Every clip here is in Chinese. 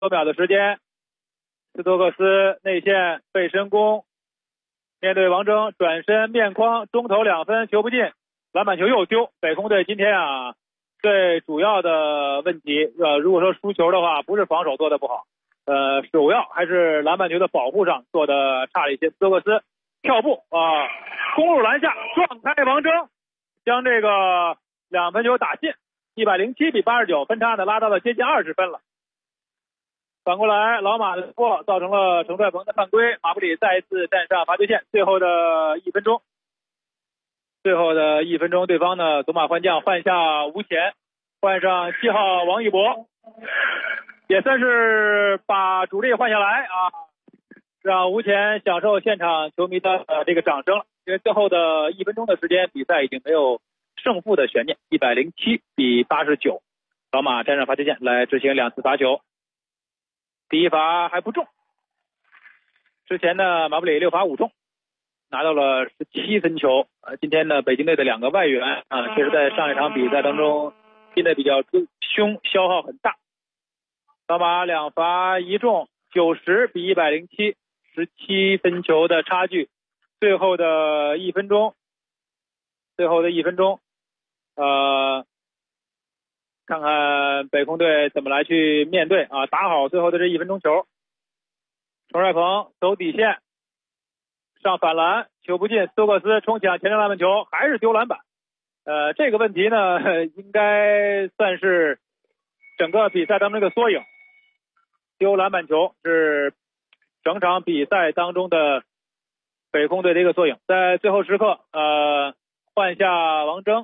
多秒的时间，斯托克斯内线背身攻，面对王铮转身面框，中投2分，球不进，篮板球又丢。北空队今天最主要的问题，如果说输球的话，不是防守做的不好，首要还是篮板球的保护上做的差了一些。斯托克斯跳步攻入篮下，撞开王铮，将这个2分球打进，107比89，分差呢拉到了接近20分了。反过来，老马的突破造成了程帅鹏的犯规，马布里再一次站上罚球线。最后的1分钟，对方呢走马换将，换下吴前，换上7号王一博，也算是把主力换下来让吴前享受现场球迷的这个掌声了。因为最后的1分钟的时间，比赛已经没有胜负的悬念，107比89，老马站上罚球线来执行2次罚球。第一罚还不中，之前呢马布里6罚5中，拿到了17分球。今天呢北京队的2个外援确实在上一场比赛当中踢得比较凶，消耗很大。老马2罚1中，90比107， 17分球的差距。最后的1分钟，看看北空队怎么来去面对打好最后的这1分钟球。程帅鹏走底线上反篮，球不进，斯托克斯冲抢前场篮板球，还是丢篮板。这个问题呢应该算是整个比赛当中的缩影，丢篮板球是整场比赛当中的北空队的一个缩影。在最后时刻换下王铮，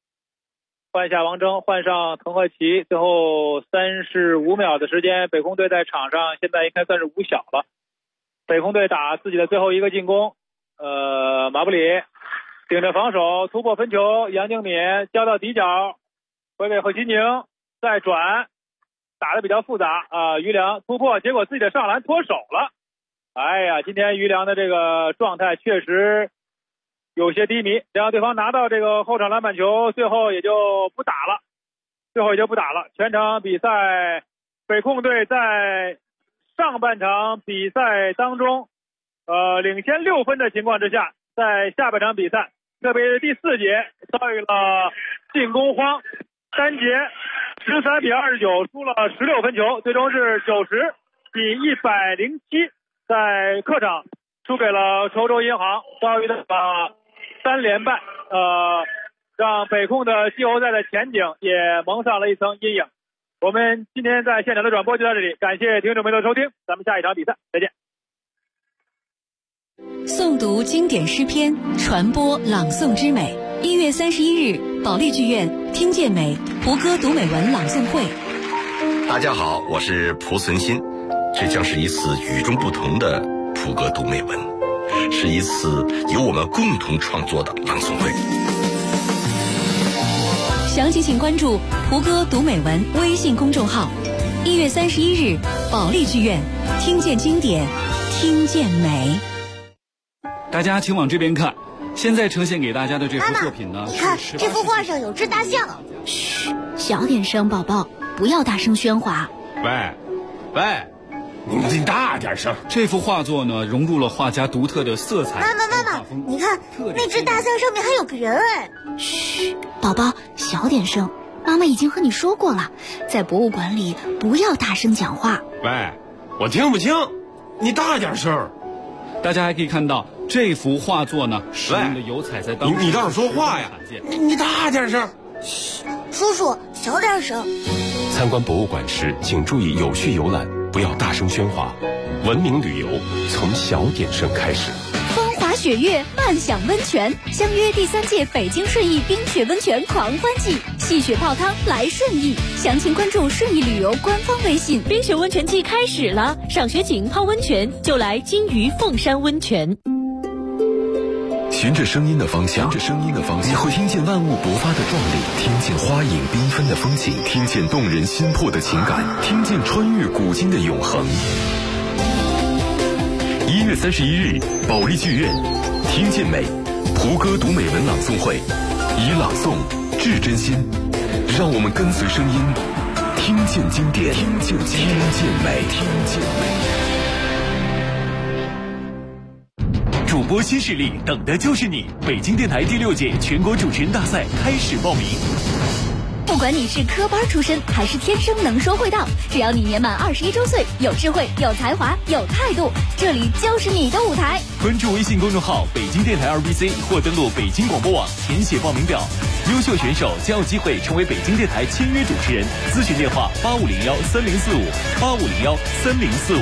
换上滕赫奇，最后35秒的时间，北空队在场上现在应该算是无小了。北空队打自己的最后一个进攻，马布里顶着防守突破分球，杨敬敏交到底角，回给贺齐宁，再转，打得比较复杂于良突破，结果自己的上篮脱手了。哎呀，今天于良的这个状态确实有些低迷，然后对方拿到这个后场篮板球，最后也就不打了。全场比赛北控队在上半场比赛当中领先6分的情况之下，在下半场比赛特别是第4节遭遇了进攻荒，单节13比29输了16分球，最终是90比107，在客场输给了稠州银行，遭遇的3连败，让北控的季后赛的前景也蒙上了一层阴影。我们今天在现场的转播就到这里，感谢听众朋友的收听，咱们下一场比赛再见。 诵读经典诗篇，传播朗诵之美。1月31日，保利剧院听见美胡歌读美文朗诵会。 大家好，我是蒲存昕，这将是一次与众不同的胡歌读美文，是一次由我们共同创作的朗诵会。 详情请关注胡歌读美文微信公众号。1月31日，保利剧院听见经典，听见美。 大家请往这边看，现在呈现给大家的这幅作品呢， 你看这幅画上有只大象。 嘘，小点声，宝宝，不要大声喧哗。 喂，你大点声。 这幅画作呢，融入了画家独特的色彩。 妈妈，你看那只大象上面还有个人哎。 嘘，宝宝，小点声。妈妈已经和你说过了，在博物馆里不要大声讲话。 喂，我听不清，你大点声。 大家还可以看到这幅画作呢，使用的油彩在当中。 你倒是说话呀！你大点声。 嘘，叔叔，小点声。 参观博物馆时，请注意有序游览，不要大声喧哗。文明旅游从小点声开始。 风华雪月，漫享温泉，相约第3届北京顺义冰雪温泉狂欢季，戏雪泡汤来顺义。详情关注顺义旅游官方微信。 冰雪温泉季开始了，赏雪景泡温泉就来金鱼凤山温泉。 循着声音的方向，你会听见万物勃发的壮丽，听见花影缤纷的风景，听见动人心魄的情感，听见穿越古今的永恒。1月31日，保利剧院听见美胡歌读美文朗诵会，以朗诵致真心，让我们跟随声音， 听见经典，听见美，听见美。 主播新势力，等的就是你！北京电台第6届全国主持人大赛开始报名。 不管你是科班出身还是天生能说会道，只要你年满21周岁，有智慧、有才华、有态度，这里就是你的舞台。 关注微信公众号北京电台2BC 或登录北京广播网填写报名表，优秀选手将有机会成为北京电台签约主持人。咨询电话85013045，85013045。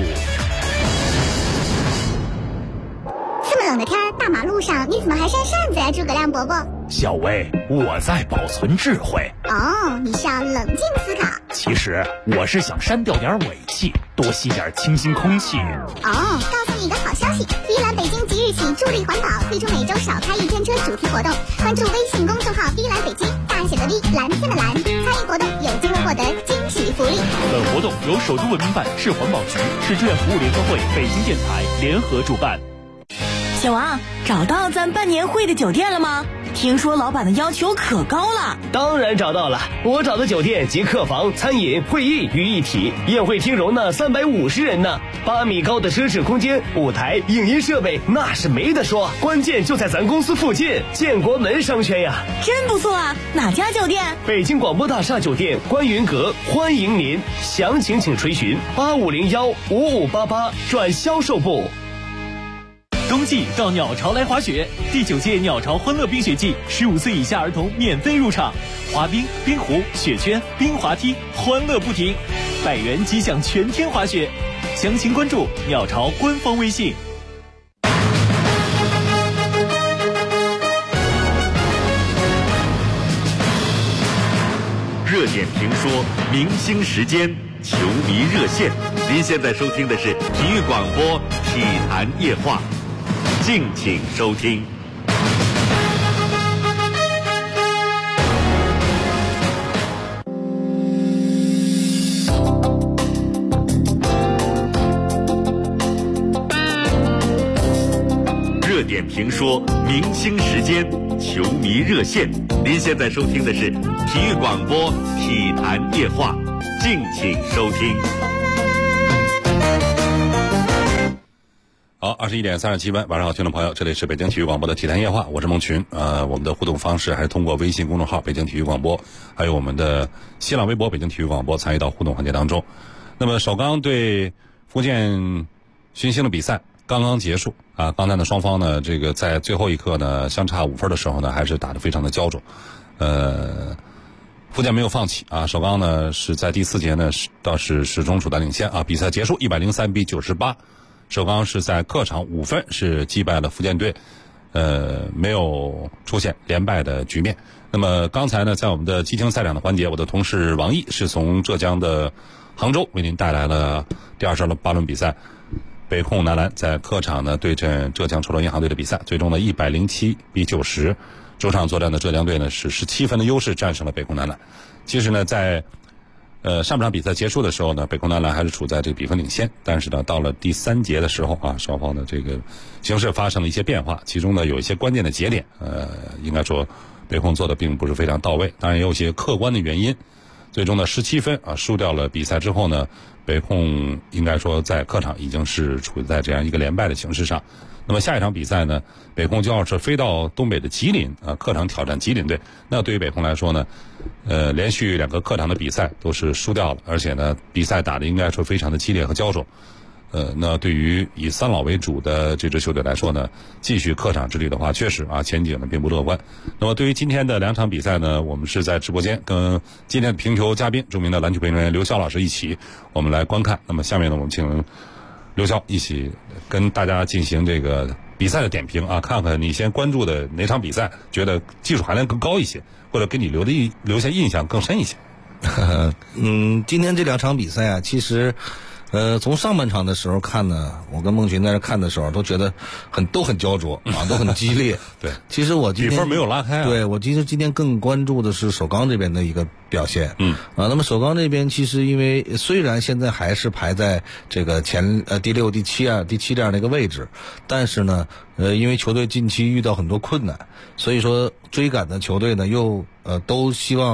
这么冷的天，大马路上你怎么还扇扇子呀，诸葛亮伯伯？ 小薇，我在保存智慧。 哦，你是要冷静思考。 其实我是想删掉点尾气，多吸点清新空气。 哦，告诉你一个好消息，碧蓝北京即日起助力环保，推出每周少开1天车主题活动。关注微信公众号碧蓝北京，大写的 V， 蓝天的蓝，参与活动有机会获得惊喜福利。 本活动由首都文明办、市环保局、市志愿服务联合会、北京电台联合主办。 小王，找到咱办年会的酒店了吗？听说老板的要求可高了。 当然找到了，我找的酒店集客房、餐饮、会议于一体，宴会厅容纳350人呢，8米高的奢侈空间，舞台、影音设备那是没得说，关键就在咱公司附近，建国门商圈呀。 真不错啊，哪家酒店？ 北京广播大厦酒店观云阁，欢迎您，详情请垂询85015588转销售部。 冬季到鸟巢来滑雪，第9届鸟巢欢乐冰雪季，15岁以下儿童免费入场，滑冰、冰壶、雪圈、冰滑梯，欢乐不停，100元即享全天滑雪。详情关注鸟巢官方微信。 热点评说，明星时间，球迷热线。您现在收听的是体育广播体坛夜话。敬请收听。热点评说，明星时间，球迷热线。您现在收听的是体育广播体坛夜话，敬请收听。 好，21点37分，晚上好，听众朋友，这里是北京体育广播的体坛夜话，我是孟群。我们的互动方式还是通过微信公众号北京体育广播，还有我们的新浪微博北京体育广播参与到互动环节当中。那么首钢对福建新兴的比赛刚刚结束啊，刚才呢双方呢这个在最后一刻呢相差5分的时候呢，还是打得非常的焦灼。福建没有放弃啊，首钢呢是在第4节呢倒是始终处在领先啊，比赛结束103比98。首钢是在客场5分是击败了福建队，没有出现连败的局面。那么刚才呢，在我们的激情赛场的环节，我的同事王毅是从浙江的杭州为您带来了第28轮比赛，北控男篮在客场呢对阵浙江筹州银行队的比赛，最终呢107比90，主场作战的浙江队呢是17分的优势战胜了北控男篮。其实呢，在上半场比赛结束的时候呢，北控男篮还是处在这个比分领先，但是呢，到了第3节的时候啊，双方的这个形势发生了一些变化，其中呢有一些关键的节点，应该说北控做的并不是非常到位，当然也有一些客观的原因。最终呢17分啊输掉了比赛之后呢，北控应该说在客场已经是处在这样一个连败的形势上。那么下一场比赛呢，北控就要是飞到东北的吉林啊，客场挑战吉林队。那对于北控来说呢，连续2个客场的比赛都是输掉了，而且呢，比赛打得应该说非常的激烈和焦灼。那对于以3老为主的这支球队来说呢，继续客场之旅的话，确实啊前景呢并不乐观。那么对于今天的2场比赛呢，我们是在直播间跟今天的评球嘉宾著名的篮球评论员刘潇老师一起，我们来观看。那么下面呢，我们请刘潇一起跟大家进行这个比赛的点评啊，看看你先关注的哪场比赛觉得技术含量更高一些，或者给你留下印象更深一些。 今天这2场比赛啊，其实从上半场的时候看呢，我跟孟群在这看的时候都觉得都很焦灼啊，都很激烈。 对， 其实我今天比分没有拉开啊。 对，我其实今天更关注的是首钢这边的一个表现。那么首钢这边其实因为虽然现在还是排在这个第6、第7这样的一个位置，但是呢，因为球队近期遇到很多困难，所以说追赶的球队呢又都希望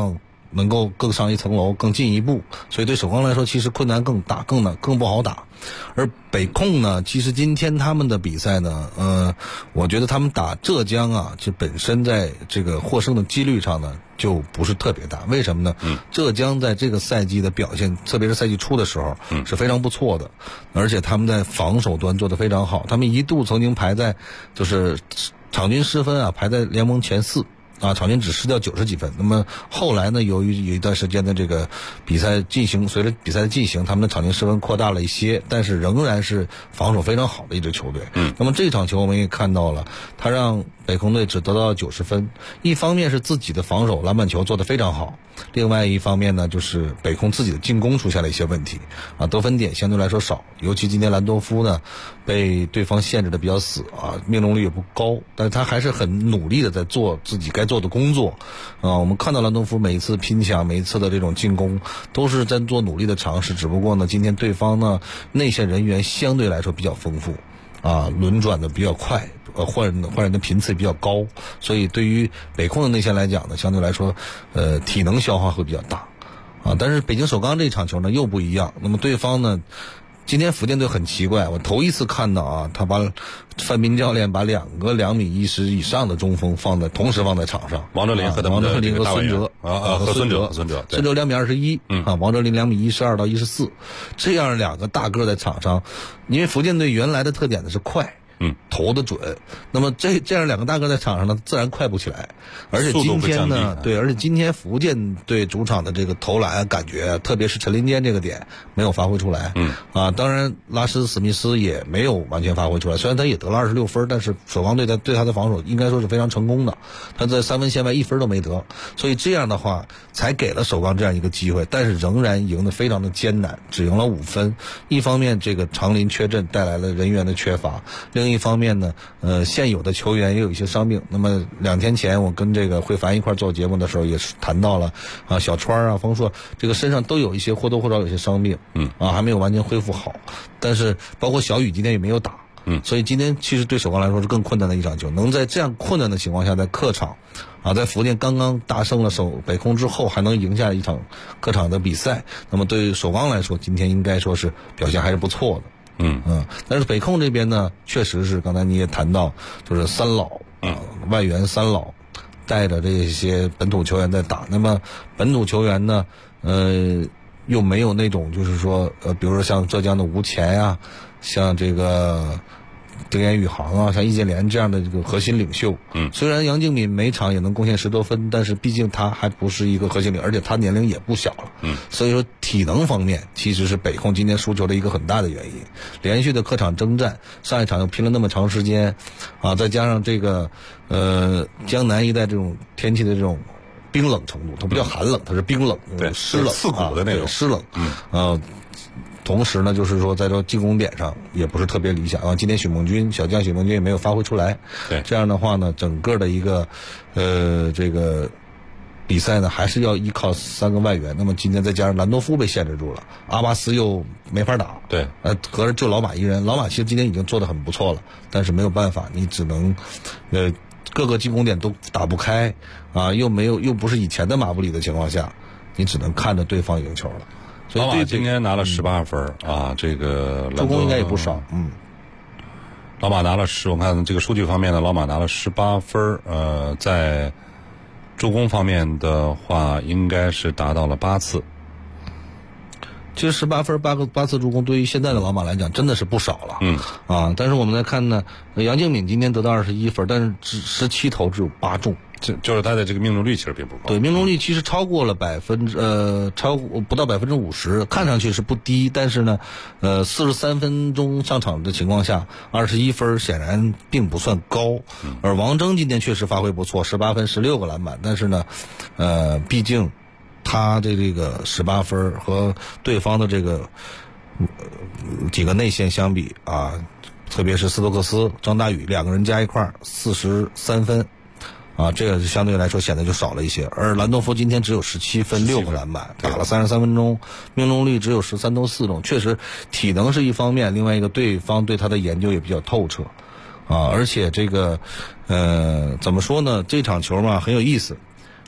能够更上一层楼，更进一步，所以对首钢来说其实困难更大，更不好打。而北控呢，其实今天他们的比赛呢，我觉得他们打浙江啊，就本身在这个获胜的几率上呢就不是特别大。为什么呢？浙江在这个赛季的表现，特别是赛季初的时候，是非常不错的，而且他们在防守端做得非常好，他们一度曾经排在就是场均失分啊，排在联盟前4。场均只失掉90几分。那么后来呢，由于有一段时间的这个比赛进行，随着比赛的进行，他们的场均失分扩大了一些，但是仍然是防守非常好的一支球队。那么这场球我们也看到了，他让北控队只得到了90分。一方面是自己的防守篮板球做得非常好，另外一方面呢，就是北控自己的进攻出现了一些问题得分点相对来说少，尤其今天兰多夫呢被对方限制的比较死命中率也不高，但是他还是很努力的在做自己该做的工作我们看到兰多夫每一次拼抢，每一次的这种进攻都是在做努力的尝试，只不过呢今天对方呢内线人员相对来说比较丰富轮转的比较快，换人的频次比较高，所以对于北控的内线来讲呢，相对来说体能消耗会比较大但是北京首钢这场球呢又不一样。那么对方呢，今天福建队很奇怪，我头一次看到他把范斌教练把2个2.10米以上的中锋同时放在场上， 王哲林和孙哲和孙哲 2.21米王哲林2.12米到14，这样2个大个在场上，因为福建队原来的特点呢是快。投的准，那么这样2个大个在场上呢，自然快不起来。而且今天呢，而且今天福建队主场的这个投篮感觉，特别是陈林坚这个点没有发挥出来。当然拉什史密斯也没有完全发挥出来，虽然他也得了26分，但是首钢队对他的防守应该说是非常成功的，他在3分线外1分都没得，所以这样的话才给了首钢这样一个机会，但是仍然赢得非常的艰难，只赢了5分。一方面这个长林缺阵带来了人员的缺乏，另一方面呢，现有的球员也有一些伤病。那么2天前我跟这个慧凡一块做节目的时候，也是谈到了小川冯硕这个身上都有一些或多或少有些伤病，还没有完全恢复好。但是包括小雨今天也没有打，所以今天其实对首钢来说是更困难的一场球。能在这样困难的情况下，在客场在福建刚刚大胜了北控之后，还能赢下一场客场的比赛，那么对于首钢来说，今天应该说是表现还是不错的。但是北控这边呢，确实是刚才你也谈到，就是3老外援3老带着这些本土球员在打。那么本土球员呢，又没有那种就是说比如说像浙江的吴前呀，像这个丁彦雨航像易建联这样的这个核心领袖。虽然杨敬敏每场也能贡献10多分，但是毕竟他还不是一个核心领，而且他年龄也不小了。所以说体能方面其实是北控今天输球的一个很大的原因。连续的客场征战，上一场又拼了那么长时间再加上这个江南一带这种天气的这种冰冷程度，它不叫寒冷，它是冰冷，湿冷，刺骨的那种湿冷。同时呢，就是说在这进攻点上也不是特别理想今天小将许梦君也没有发挥出来。这样的话呢，整个的一个这个比赛呢，还是要依靠3个外援。那么今天再加上兰多夫被限制住了，阿巴斯又没法打。合着就老马一人，老马其实今天已经做得很不错了，但是没有办法，你只能各个进攻点都打不开又不是以前的马布里的情况下，你只能看着对方赢球了。 老马今天拿了18分这个助攻应该也不少。 老马拿了我看这个数据方面呢，老马拿了18分，在助攻方面的话，应该是达到了8次。 其实18分8次助攻，对于现在的老马来讲真的是不少了。但是我们来看呢，杨敬敏今天得到21分，但是只17投只有8中。 就是他的这个命中率其实并不高。 对，命中率其实超过了超过不到50%，看上去是不低，但是呢，43分钟上场的情况下，21分显然并不算高。而王铮今天确实发挥不错，18分16个篮板，但是呢，毕竟他的这个18分和对方的这个几个内线相比特别是斯托克斯、张大宇2个人加一块43分。这个相对来说显得就少了一些。而兰多夫今天只有17分6个篮板，打了33分钟，命中率只有13投4中。确实体能是一方面，另外一个对方对他的研究也比较透彻而且这个怎么说呢，这场球嘛很有意思。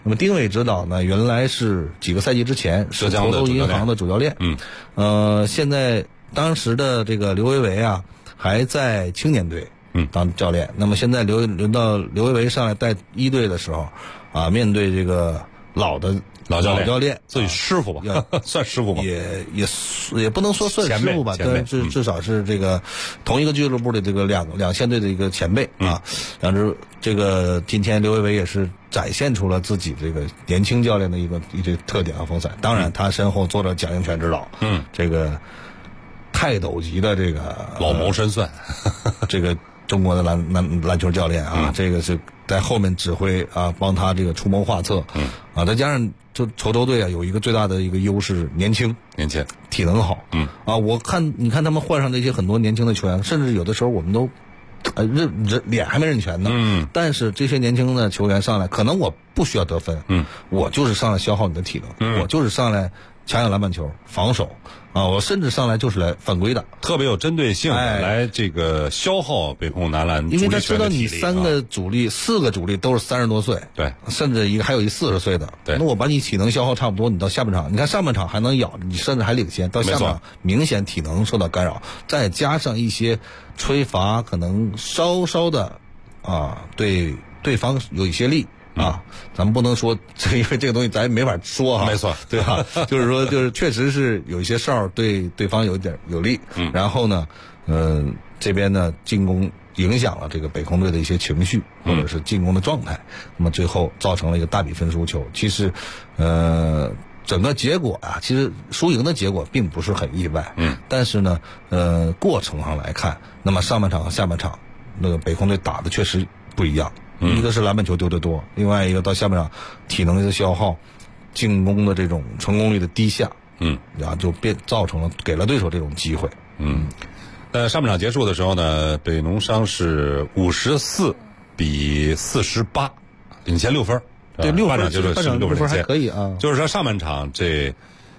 那么丁伟指导呢，原来是几个赛季之前是佗州银行的主教练。现在当时的这个刘维维啊，还在青年队当教练。那么现在轮到刘维维上来带一队的时候啊，面对这个老教练， 自己师傅吧，算师傅吧， 也不能说算师傅吧，但至少是这个同一个俱乐部的这个两线队的一个前辈啊。两支这个今天刘维维也是展现出了自己这个年轻教练的一个特点和风采。当然，他身后坐着蒋英权指导，这个泰斗级的这个老谋深算， 这个中国的篮球教练啊，这个是在后面指挥啊，帮他这个出谋划策，再加上就滁州队啊有一个最大的一个优势，年轻，体能好，你看他们换上那些很多年轻的球员，甚至有的时候我们都脸还没认全呢，但是这些年轻的球员上来，可能我不需要得分，我就是上来消耗你的体能，我就是上来抢篮板球、防守啊，我甚至上来就是来犯规的， 特别有针对性的来这个消耗北控男篮主力因为他知道你4个主力都是30多岁， 对， 甚至还有一40岁的， 对， 那我把你体能消耗差不多，你到下半场，你看上半场还能咬，你甚至还领先，到下半场明显体能受到干扰，再加上一些吹罚，可能稍稍的对对方有一些利。咱们不能说，因为这个东西咱也没法说哈， 没错， 对吧？就是说，确实是有一些哨对对方有点有利，然后呢，这边呢进攻影响了这个北控队的一些情绪或者是进攻的状态，那么最后造成了一个大比分输球。其实，整个结果啊，其实输赢的结果并不是很意外，但是呢，过程上来看，那么上半场和下半场那个北控队打的确实不一样。一个是篮板球丢得多，另外一个到下半场体能的消耗，进攻的这种成功率的低下，然后就造成了给了对手这种机会。 上半场结束的时候呢，北农商是54比48，领先6分。 对，6分， 半场就是6分还可以啊。 就是说上半场这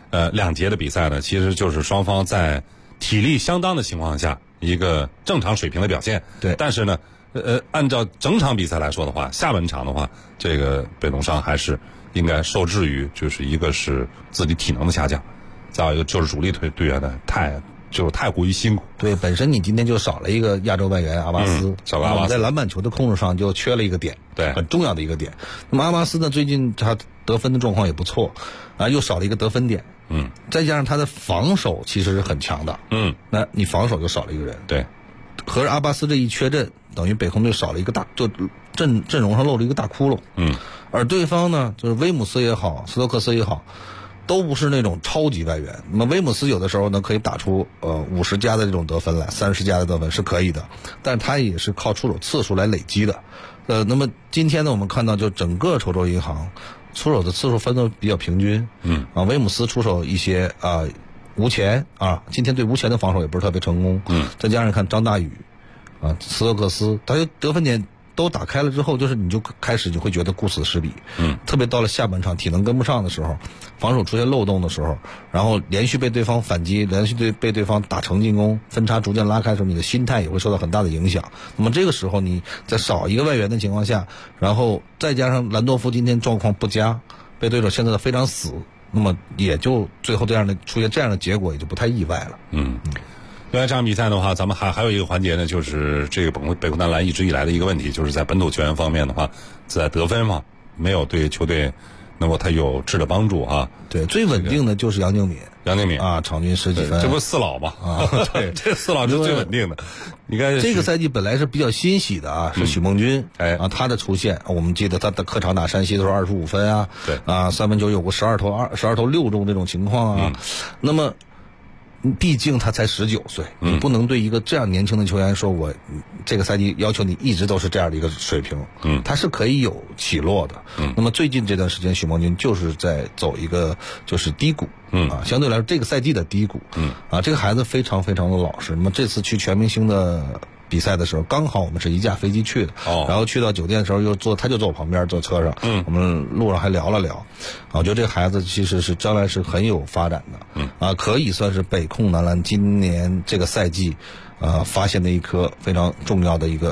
2节的比赛呢，其实就是双方在体力相当的情况下一个正常水平的表现。 对， 但是呢。按照整场比赛来说的话，下半场的话，这个北农商还是应该受制于，就是一个是自己体能的下降，再有一个就是主力队员的太过于辛苦。 对，本身你今天就少了一个亚洲外援阿巴斯， 少了阿巴斯， 在篮板球的控制上就缺了一个点， 对， 很重要的一个点。那么阿巴斯呢，最近他得分的状况也不错，又少了一个得分点，再加上他的防守其实是很强的，那你防守就少了一个人， 对。 合着阿巴斯这一缺阵，等于北控队少了一个就阵容上漏了一个大窟窿。而对方呢，就是威姆斯也好，斯托克斯也好，都不是那种超级外援。那么威姆斯有的时候呢可以打出50加的这种得分来，30加的得分是可以的，但他也是靠出手次数来累积的。那么今天呢，我们看到就整个滁州银行出手的次数分得比较平均。威姆斯出手一些吴前今天对吴前的防守也不是特别成功。再加上看张大宇斯托克斯，他就得分点都打开了之后，就是你就开始就会觉得顾此失彼。特别到了下半场体能跟不上的时候，防守出现漏洞的时候，然后连续被对方反击，连续被对方打成进攻，分差逐渐拉开的时候，你的心态也会受到很大的影响。那么这个时候你在少一个外援的情况下，然后再加上兰多夫今天状况不佳，被对手限制的非常死，那么也就最后出现这样的结果也就不太意外了。 另外这场比赛的话，咱们还有一个环节呢，就是这个北控男篮一直以来的一个问题，就是在本土球员方面的话，在得分嘛，没有对球队能够他有质的帮助啊。 对，最稳定的就是杨敬敏场均10几分， 这不4老吗？对，这4老是最稳定的。你看这个赛季本来是比较欣喜的是许梦军，他的出现，我们记得他的客场打山西的时候25分对三分球有过12投6中这种情况那么。毕竟他才19岁，你不能对一个这样年轻的球员说我这个赛季要求你一直都是这样的一个水平，他是可以有起落的。那么最近这段时间许梦军就是在走一个就是低谷，相对来说这个赛季的低谷，这个孩子非常非常的老实。那么这次去全明星的比赛的时候，刚好我们是一架飞机去的，然后去到酒店的时候他就坐我旁边坐车上，我们路上还聊了聊，我觉得这个孩子其实是将来是很有发展的，可以算是北控男篮今年这个赛季发现的一颗非常重要的一个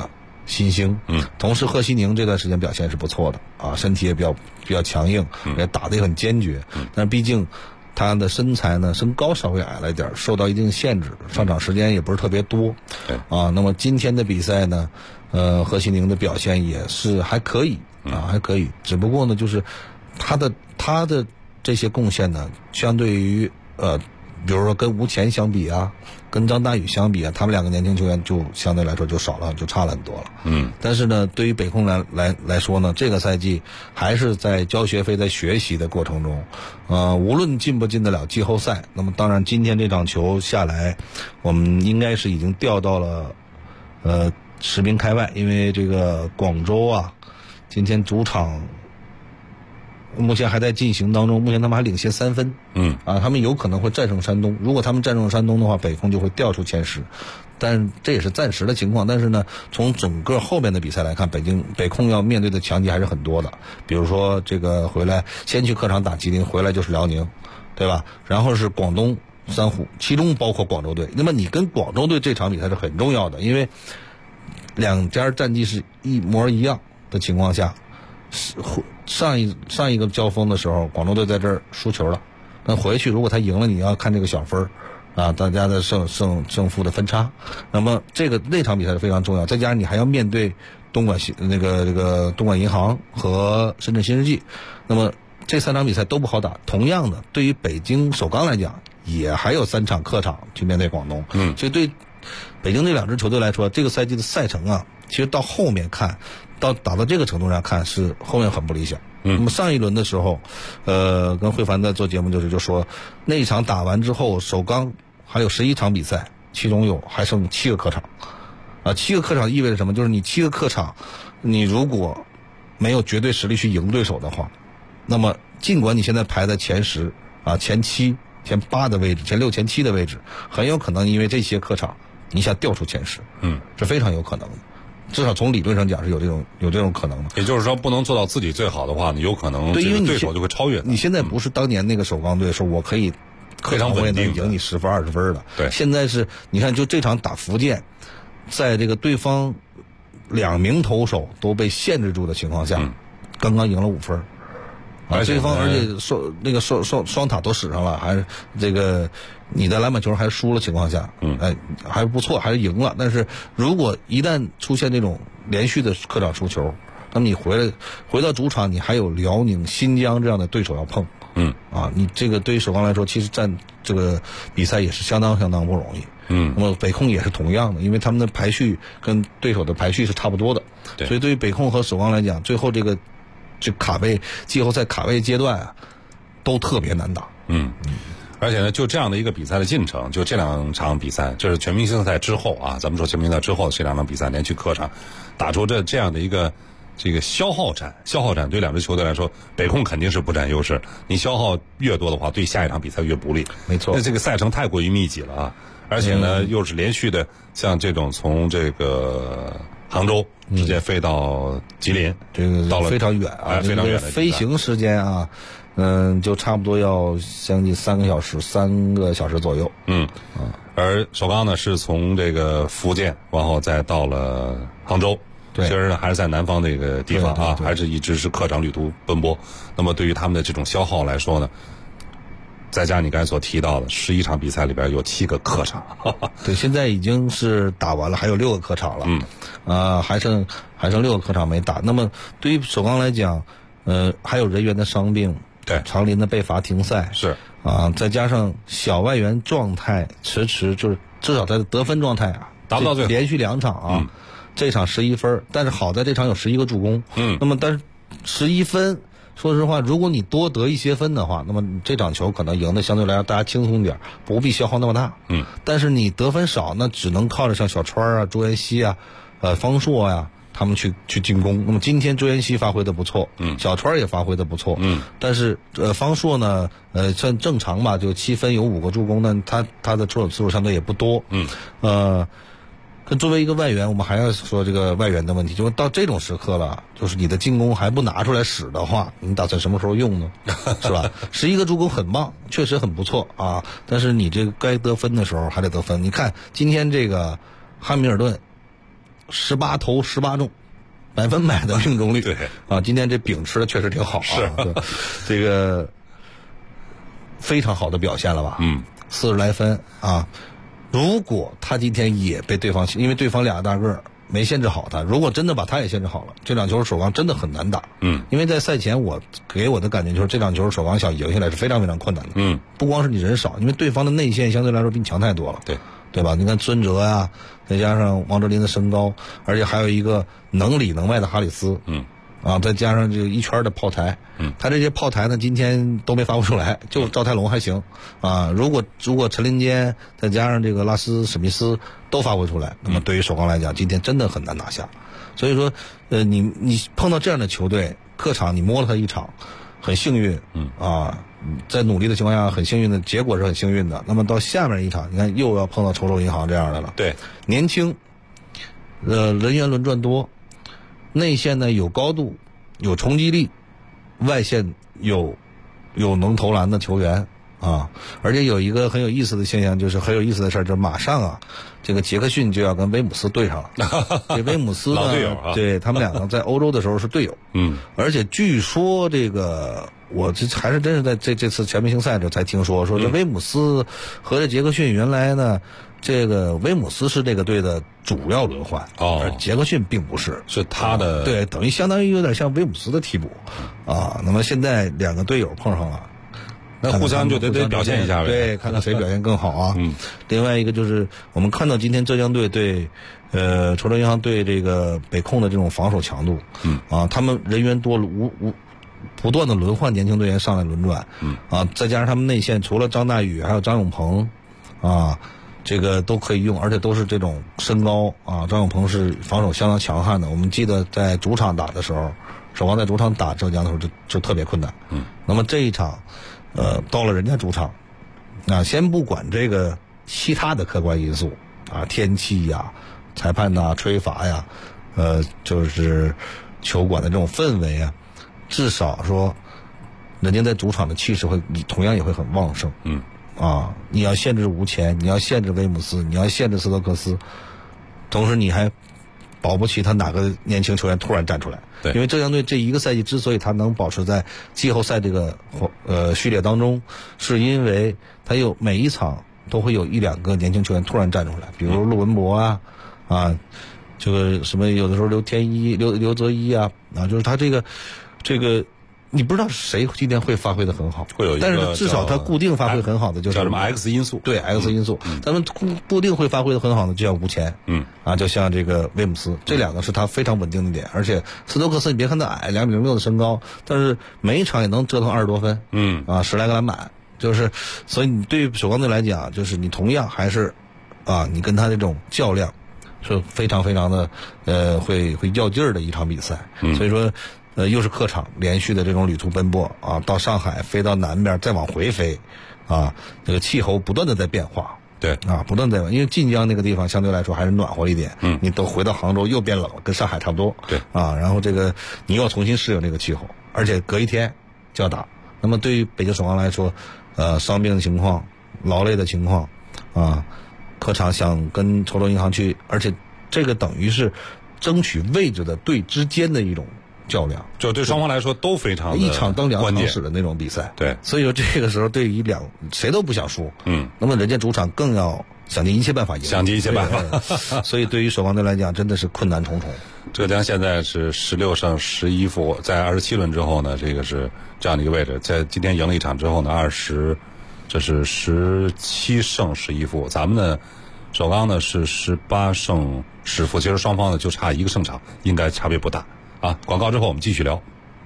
新星。同时贺西宁这段时间表现是不错的啊，身体也比较强硬，也打得也很坚决。但毕竟他的身材呢，身高稍微矮了一点，受到一定限制，上场时间也不是特别多。啊，那么今天的比赛呢，贺西宁的表现也是还可以啊，还可以。只不过呢，就是他的这些贡献呢，相对于比如说跟吴前相比啊，跟张大宇相比啊，他们两个年轻球员就相对来说就少了，就差了很多了。但是呢，对于北控来说呢，这个赛季还是在交学费、在学习的过程中，无论进不进得了季后赛，那么当然今天这场球下来，我们应该是已经掉到了10名开外，因为这个广州啊，今天主场目前还在进行当中，目前他们还领先3分。他们有可能会战胜山东。如果他们战胜山东的话，北控就会掉出前10，但这也是暂时的情况。但是呢，从整个后面的比赛来看，北控要面对的强敌还是很多的。比如说这个回来先去客场打吉林，回来就是辽宁，对吧？然后是广东三虎，其中包括广州队。那么你跟广州队这场比赛是很重要的，因为两家战绩是一模一样的情况下，上一个交锋的时候，广州队在这儿输球了，那回去如果他赢了，你要看这个小分啊，大家的胜负的分差。那么那场比赛是非常重要，再加上你还要面对东莞东莞银行和深圳新世纪，那么这3场比赛都不好打。同样的，对于北京首钢来讲，也还有3场客场去面对广东。所以对北京这2支球队来说，这个赛季的赛程啊，其实到后面看，打到这个程度上看，是后面很不理想。那么上一轮的时候，跟慧凡在做节目就说，那一场打完之后，首钢还有11场比赛，其中还剩7个客场。7个客场意味着什么？就是你7个客场，你如果没有绝对实力去赢对手的话，那么尽管你现在排在前10啊、前7、前8的位置、前6、前7的位置，很有可能因为这些客场一下掉出前10，是非常有可能的。至少从理论上讲是有这种可能的。 也就是说，不能做到自己最好的话，你有可能这个对手就会超越你现在不是当年那个首钢队说我可以非常稳定赢你10分20分的。 对， 现在是你看，就这场打福建，在这个对方2名投手都被限制住的情况下，刚刚赢了5分。而且双塔都使上了，还是这个你的篮板球还输了情况下，还不错，还是赢了。但是如果一旦出现这种连续的客场输球，那么你回到主场，你还有辽宁、新疆这样的对手要碰，你这个对于首钢来说，其实这个比赛也是相当不容易。那么北控也是同样的，因为他们的排序跟对手的排序是差不多的，所以对于北控和首钢来讲，最后这卡位季后赛卡位阶段啊，都特别难打。 而且呢，就这样的一个比赛的进程，就这2场比赛，这是全明星赛之后啊，咱们说全明星赛之后这2场比赛连续客场打出这样的一个这个消耗战对2支球队来说，北控肯定是不占优势。你消耗越多的话，对下一场比赛越不利。 没错， 那这个赛程太过于密集了啊，而且呢，又是连续的，像这种从这个杭州直接飞到吉林， 这个到了非常远啊， 非常远的飞行时间啊，就差不多要将近3个小时左右。 而首钢呢是从这个福建，然后再到了杭州。 对， 其实呢还是在南方这个地方啊，还是一直是客场旅途奔波。那么对于他们的这种消耗来说呢，再加上你刚才所提到的11场比赛里边有7个客场， 对，现在已经是打完了，还有6个客场了，还剩6个客场没打。那么对于首钢来讲，还有人员的伤病， 对， 长林的被罚停赛， 是再加上小外援状态迟，就是至少在得分状态啊， 达不到最后， 连续2场啊，这场11分，但是好在这场有11个助攻，那么但是11分。说实话，如果你多得一些分的话，那么这场球可能赢的相对来说大家轻松点，不必消耗那么大。但是你得分少，那只能靠着像小川啊、周延熙啊、方硕呀他们去进攻。那么今天周延熙发挥的不错，小川也发挥的不错，但是方硕呢，算正常吧，就7分有5个助攻，那他的出手次数相对也不多，作为一个外援，我们还要说这个外援的问题，就是到这种时刻了，就是你的进攻还不拿出来使的话，你打算什么时候用呢？是吧？11个助攻很棒，确实很不错啊，但是你这个该得分的时候还得得分。你看今天这个汉密尔顿 18投18中，100%的命中率。 对啊，今天这饼吃的确实挺好啊， 是这个非常好的表现了吧？40来分啊！如果他今天也被对方，因为对方2个大个没限制好他，如果真的把他也限制好了，这两球首钢真的很难打。因为在赛前我给我的感觉就是这两球首钢想赢下来是非常非常困难的。不光是你人少，因为对方的内线相对来说比你强太多了。对吧？你看孙哲呀，再加上王哲林的身高，而且还有一个能里能外的哈里斯。再加上这个一圈的炮台。他这些炮台呢，今天都没发挥出来，就赵泰龙还行啊。如果陈林坚再加上这个拉斯史密斯都发挥出来，那么对于首钢来讲，今天真的很难拿下。所以说，你碰到这样的球队，客场你摸了他一场，很幸运。在努力的情况下，很幸运的结果是很幸运的。那么到下面一场，你看又要碰到筹州银行这样的了。 对， 年轻，人员轮转多，内线呢有高度，有冲击力，外线有能投篮的球员啊。而且有一个很有意思的现象，就是很有意思的事儿，就是马上啊，这个杰克逊就要跟威姆斯对上了。这威姆斯呢， 老队友啊， 对他们两个在欧洲的时候是队友。而且据说这个。我这还是真是在这次全明星赛这才听说这威姆斯和这杰克逊原来呢，这个威姆斯是这个队的主要轮换，而杰克逊并不是， 是他的对，等于相当于有点像威姆斯的替补啊。那么现在两个队友碰上了， 那互相就得表现一下呗， 对，看看谁表现更好啊。另外一个就是我们看到今天浙江队对筹州银行对这个北控的这种防守强度，他们人员多了不断的轮换年轻队员上来轮转，再加上他们内线除了张大宇还有张永鹏，这个都可以用，而且都是这种身高啊。张永鹏是防守相当强悍的。我们记得在主场打的时候，首钢在主场打浙江的时候就特别困难。那么这一场，到了人家主场，先不管这个其他的客观因素啊，天气呀、裁判呐、吹罚呀，就是球馆的这种氛围啊。至少说，人家在主场的气势同样也会很旺盛。你要限制吴前，你要限制威姆斯，你要限制斯托克斯，同时你还保不齐他哪个年轻球员突然站出来。因为浙江队这一个赛季之所以他能保持在季后赛这个序列当中，是因为他有每一场都会有1-2个年轻球员突然站出来，比如陆文博这个什么有的时候刘泽一就是他这个你不知道谁今天会发挥的很好， 会有一个， 但是至少他固定发挥很好的就是叫什么 X 因素， 对 X 因素，咱们固定会发挥的很好的就像吴前，就像这个威姆斯，这两个是他非常稳定的点。而且斯托克斯你别看他矮，2.06米的身高，但是每一场也能折腾20多分，10来个篮板，就是所以你对首钢队来讲，就是你同样还是你跟他这种较量是非常非常的会较劲儿的一场比赛。所以说又是客场连续的这种旅途奔波到上海飞到南边再往回飞这个气候不断的在变化， 对不断在，因为晋江那个地方相对来说还是暖和一点，你都回到杭州又变冷了，跟上海差不多， 对然后这个你又要重新适应这个气候，而且隔一天就要打。那么对于北京首钢来说，伤病的情况、劳累的情况客场想跟筹州银行去，而且这个等于是争取位置的队之间的一种较量， 就对双方来说都非常的一场当2场使的那种比赛。 对， 所以说这个时候对于谁都不想输，那么人家主场更要想尽一切办法赢， 想尽一切办法。 所以对于首钢队来讲，真的是困难重重。 浙江现在是16胜11负，在27轮之后呢，这个是这样的一个位置。在今天赢了一场之后呢，这是17胜11负。咱们呢，首钢呢是18胜10负，其实双方呢就差1个胜场，应该差别不大。广告之后我们继续聊。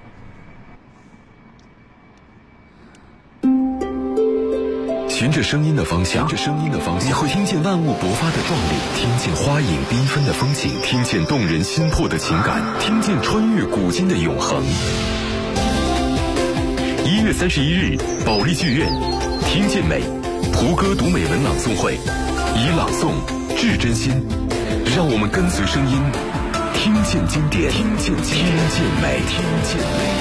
循着声音的方向，你会听见万物勃发的壮丽，听见花影缤纷的风景，听见动人心魄的情感，听见穿越古今的永恒。1月31日，保利剧院，听见美，胡歌读美文朗诵会，以朗诵致真心，让我们跟随声音。听见经典，听见美，听见美。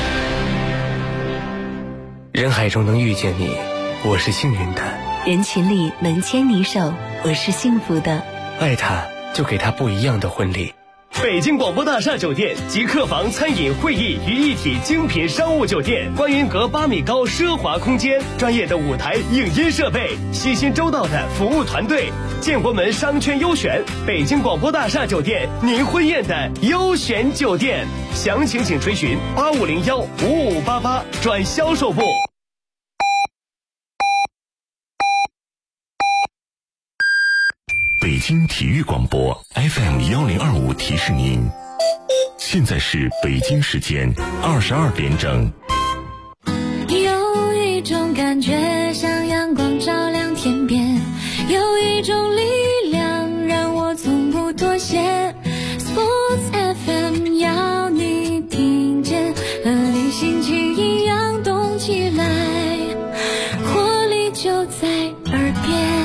人海中能遇见你，我是幸运的； 人群里能牵你手，我是幸福的。 爱他， 就给他不一样的婚礼。 北京广播大厦酒店集客房、餐饮、会议于一体精品商务酒店，观云阁8米高奢华空间，专业的舞台影音设备，细心周到的服务团队，建国门商圈优选，北京广播大厦酒店，您婚宴的优选酒店。详情请垂询8501-5588转销售部。 北京体育广播 FM1025提示您，现在是北京时间22点整。 有一种感觉像阳光照亮天边，有一种力量让我从不妥协。Sports FM 要你听见，和你心情一样动起来，活力就在耳边。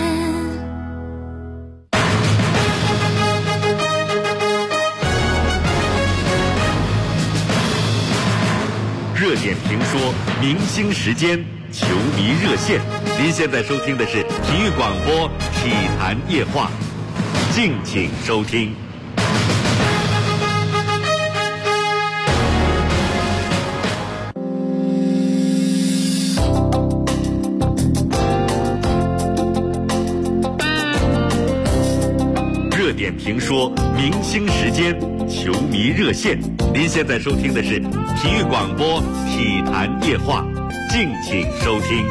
热点评说，明星时间，球迷热线。您现在收听的是体育广播体坛夜话，敬请收听。热点评说，明星时间，球迷热线。您现在收听的是体育广播体坛夜话，敬请收听。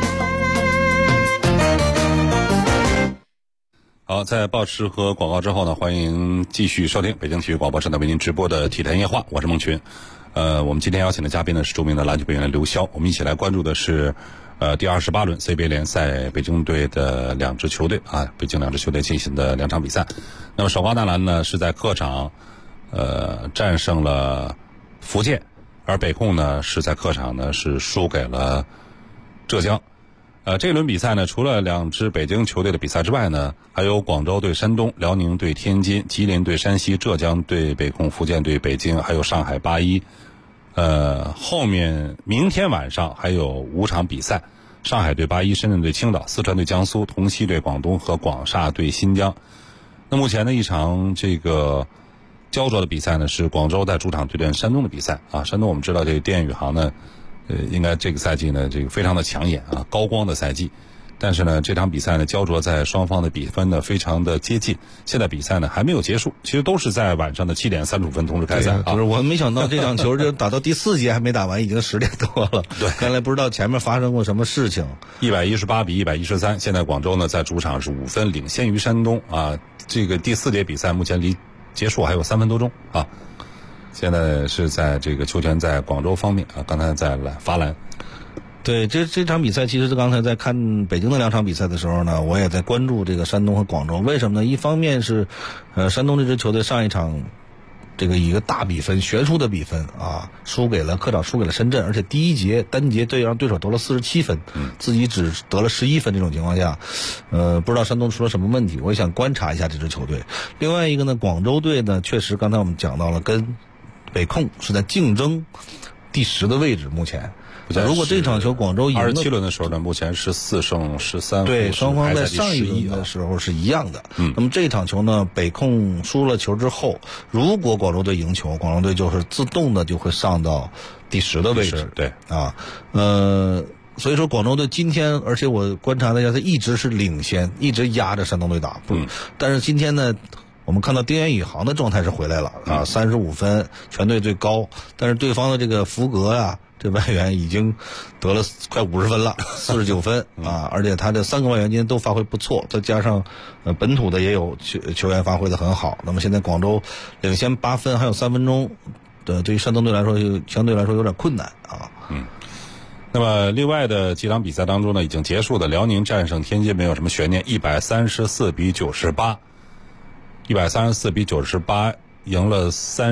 好，在报时和广告之后呢，欢迎继续收听北京体育广播正在为您直播的体坛夜话，我是孟群。我们今天邀请的嘉宾呢是著名的篮球运动员刘潇，我们一起来关注的是第28轮 CBA 联赛北京队的两支球队啊，北京两支球队进行的两场比赛。那么首钢大蓝呢是在客场战胜了福建，而北控呢是在客场呢是输给了浙江。这一轮比赛呢，除了两支北京球队的比赛之外呢，还有广州对山东、辽宁对天津、吉林对山西、浙江对北控、福建对北京，还有上海81。后面明天晚上还有5场比赛，上海对81，深圳对青岛，四川对江苏，同曦对广东和广厦对新疆。那目前的一场这个焦灼的比赛呢，是广州在主场对阵山东的比赛啊。山东我们知道这个滇宇航呢，应该这个赛季呢这个非常的抢眼啊，高光的赛季。但是呢，这场比赛呢焦灼在双方的比分呢非常的接近，现在比赛呢还没有结束，其实都是在晚上的7点35分同时开赛啊。 就是我没想到这场球就打到第4节还没打完，已经10点多了。 对， 原来不知道前面发生过什么事情。 118比113，现在广州呢在主场是5分领先于山东啊。这个第4节比赛目前离结束还有3分多钟啊。现在是在这个球权在广州方面啊，刚才在罚篮。 对，这场比赛其实是刚才在看北京的2场比赛的时候呢，我也在关注这个山东和广州。为什么呢？一方面是山东这支球队上一场这个以一个大比分悬殊的比分啊，客场输给了深圳，而且第一节单节让对手得了47分，自己只得了11分，这种情况下不知道山东出了什么问题，我也想观察一下这支球队。另外一个呢，广州队呢确实刚才我们讲到了，跟北控是在竞争第10的位置，目前如果这场球广州赢了 27轮的时候呢，目前是4胜13负， 对，双方在上一轮的时候是一样的。那么这场球呢，北控输了球之后，如果广州队赢球，广州队就是自动的就会上到第10的位置。 对啊，所以说广州队今天，而且我观察了一下，他一直是领先，一直压着山东队打。但是今天呢，我们看到丁彦雨航的状态是回来了啊，35分，全队最高。但是对方的这个福格啊，这外援已经得了快50分了，49分啊，而且他这3个外援今天都发挥不错，再加上本土的也有球员发挥得很好。那么现在广州领先8分，还有3分钟的，对于山东队来说相对来说有点困难啊。 那么另外的几场比赛当中呢，已经结束的辽宁战胜天津没有什么悬念，134比98，134比98赢了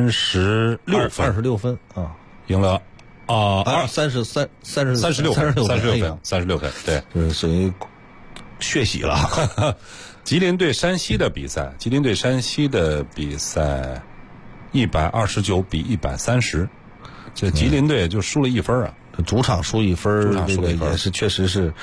36分 ，26分啊， 赢了 36 分，对， 这属于血洗了。 吉林对山西的比赛129比130，这吉林队就输了1分啊。 主场输1分，这个也是确实是，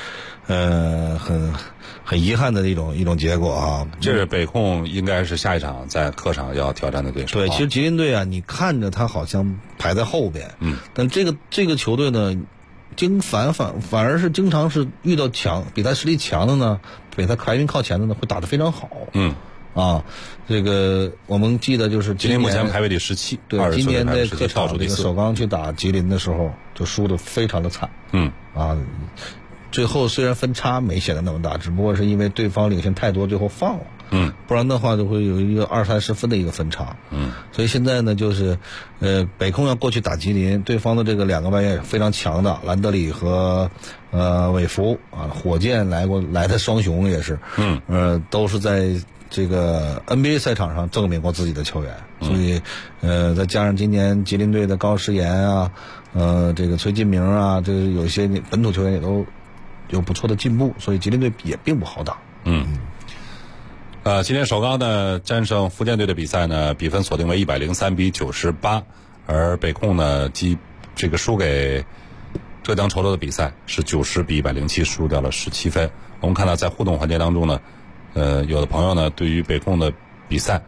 很遗憾的一种结果啊。 这是北控应该是下一场在客场要挑战的对手。 对，其实吉林队啊，你看着他好像排在后边，但这个球队呢，反而是经常是遇到比他实力强的呢，比他排名靠前的呢，会打得非常好。这个我们记得就是吉林目前排位第17， 对，今年在客场这个首钢去打吉林的时候，就输得非常的惨。最后虽然分差没显得那么大，只不过是因为对方领先太多，最后放了。不然的话就会有一个20-30分的一个分差。所以现在呢，就是北控要过去打吉林，对方的这个2个外援也非常强的，兰德里和韦弗啊，火箭来的双雄也是，都是在这个 NBA 赛场上证明过自己的球员。所以再加上今年吉林队的高诗岩啊，这个崔进明啊，这个有一些本土球员也都有不错的进步，所以吉林队也并不好打。 今天首钢呢战胜福建队的比赛呢，比分锁定为103-98，而北控呢这个输给浙江稠州的比赛是90-107，输掉了17分。我们看到在互动环节当中呢，有的朋友呢对于北控的比赛，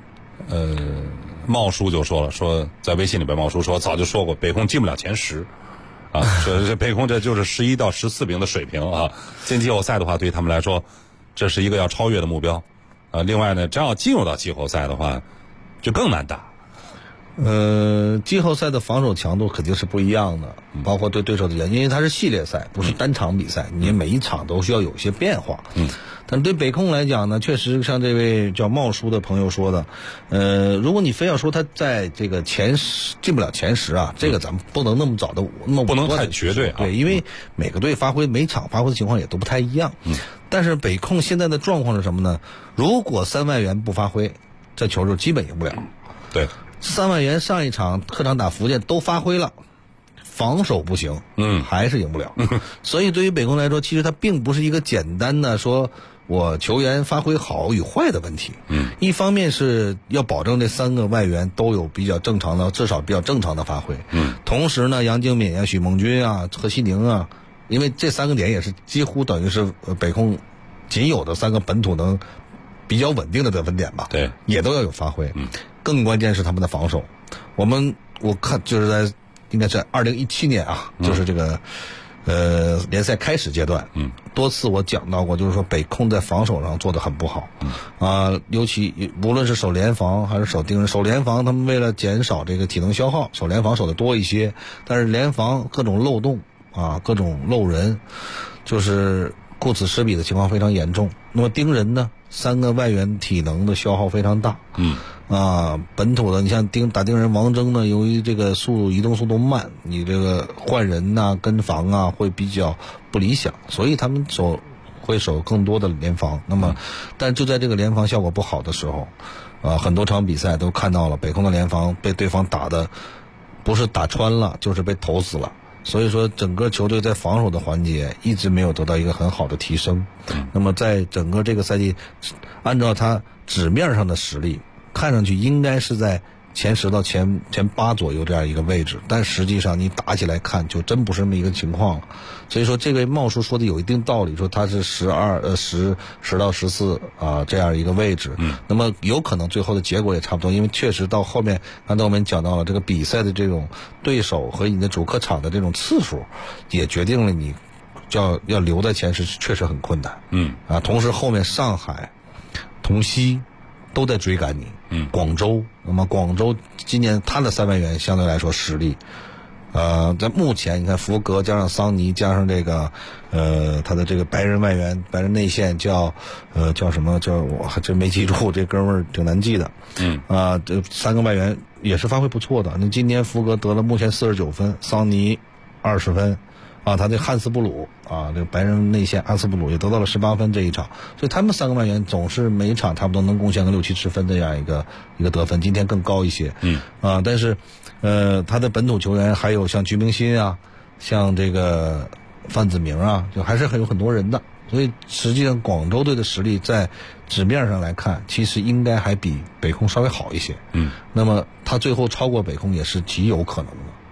茂叔就说了，说在微信里边茂叔说早就说过北控进不了前10。说这北控这就是11到14名的水平啊，进季后赛的话对于他们来说这是一个要超越的目标。另外呢，真要进入到季后赛的话就更难打。 季后赛的防守强度肯定是不一样的，包括对手的因为它是系列赛，不是单场比赛，你每一场都需要有些变化。但对北控来讲呢，确实像这位叫茂叔的朋友说的，如果你非要说他在这个进不了前10啊，这个咱们不能那么早的不能太绝对啊。 对，因为每个队每场发挥的情况也都不太一样。但是北控现在的状况是什么呢？如果3外援不发挥，这球就基本赢不了。 对 ，3外援上一场客场打福建都发挥了，防守不行，还是赢不了。所以对于北控来说，其实它并不是一个简单的说我球员发挥好与坏的问题。一方面是要保证这3个外援都有比较正常的，至少比较正常的发挥。同时呢，杨敬敏啊、许梦军啊、何西宁啊，因为这3个点也是几乎等于是北控仅有的3个本土能比较稳定的得分点吧。 对， 也都要有发挥。更关键是他们的防守。我看就是应该在2017年啊，就是这个联赛开始阶段，多次我讲到过，就是说北控在防守上做得很不好。尤其无论是守联防还是守盯人，守联防他们为了减少这个体能消耗，守联防守的多一些，但是联防各种漏洞啊，各种漏人，就是顾此失彼的情况非常严重。那么盯人呢，3个外援体能的消耗非常大。本土的你像打盯人王铮呢，由于这个移动速度慢，你这个换人啊跟防啊会比较不理想，所以他们会守更多的联防。那么但就在这个联防效果不好的时候，很多场比赛都看到了北控的联防被对方打的不是打穿了就是被投死了。所以说整个球队在防守的环节一直没有得到一个很好的提升。那么在整个这个赛季，按照他纸面上的实力看上去应该是在前10到前8左右这样一个位置，但实际上你打起来看就真不是那么一个情况了。所以说这位茂叔说的有一定道理，说他是10到14这样一个位置。那么有可能最后的结果也差不多，因为确实到后面刚才我们讲到了这个比赛的这种对手和你的主客场的这种次数，也决定了你要留在前10确实很困难。同时后面上海、同曦都在追赶你。广州，那么广州今年他的3外援相对来说实力，在目前你看福格加上桑尼加上这个他的这个白人外援白人内线叫什么我还真没记住，这哥们儿挺难记的。这3个外援也是发挥不错的。那今年福格得了目前49分，桑尼20分。他这汉斯布鲁这个白人内线汉斯布鲁也得到了18分这一场，所以他们3个外援总是每一场差不多能贡献个6-7-10分的这样一个得分，今天更高一些。但是他的本土球员还有像鞠明鑫啊，像这个范子铭啊，就还是有很多人的。所以实际上广州队的实力在纸面上来看，其实应该还比北控稍微好一些。那么他最后超过北控也是极有可能的。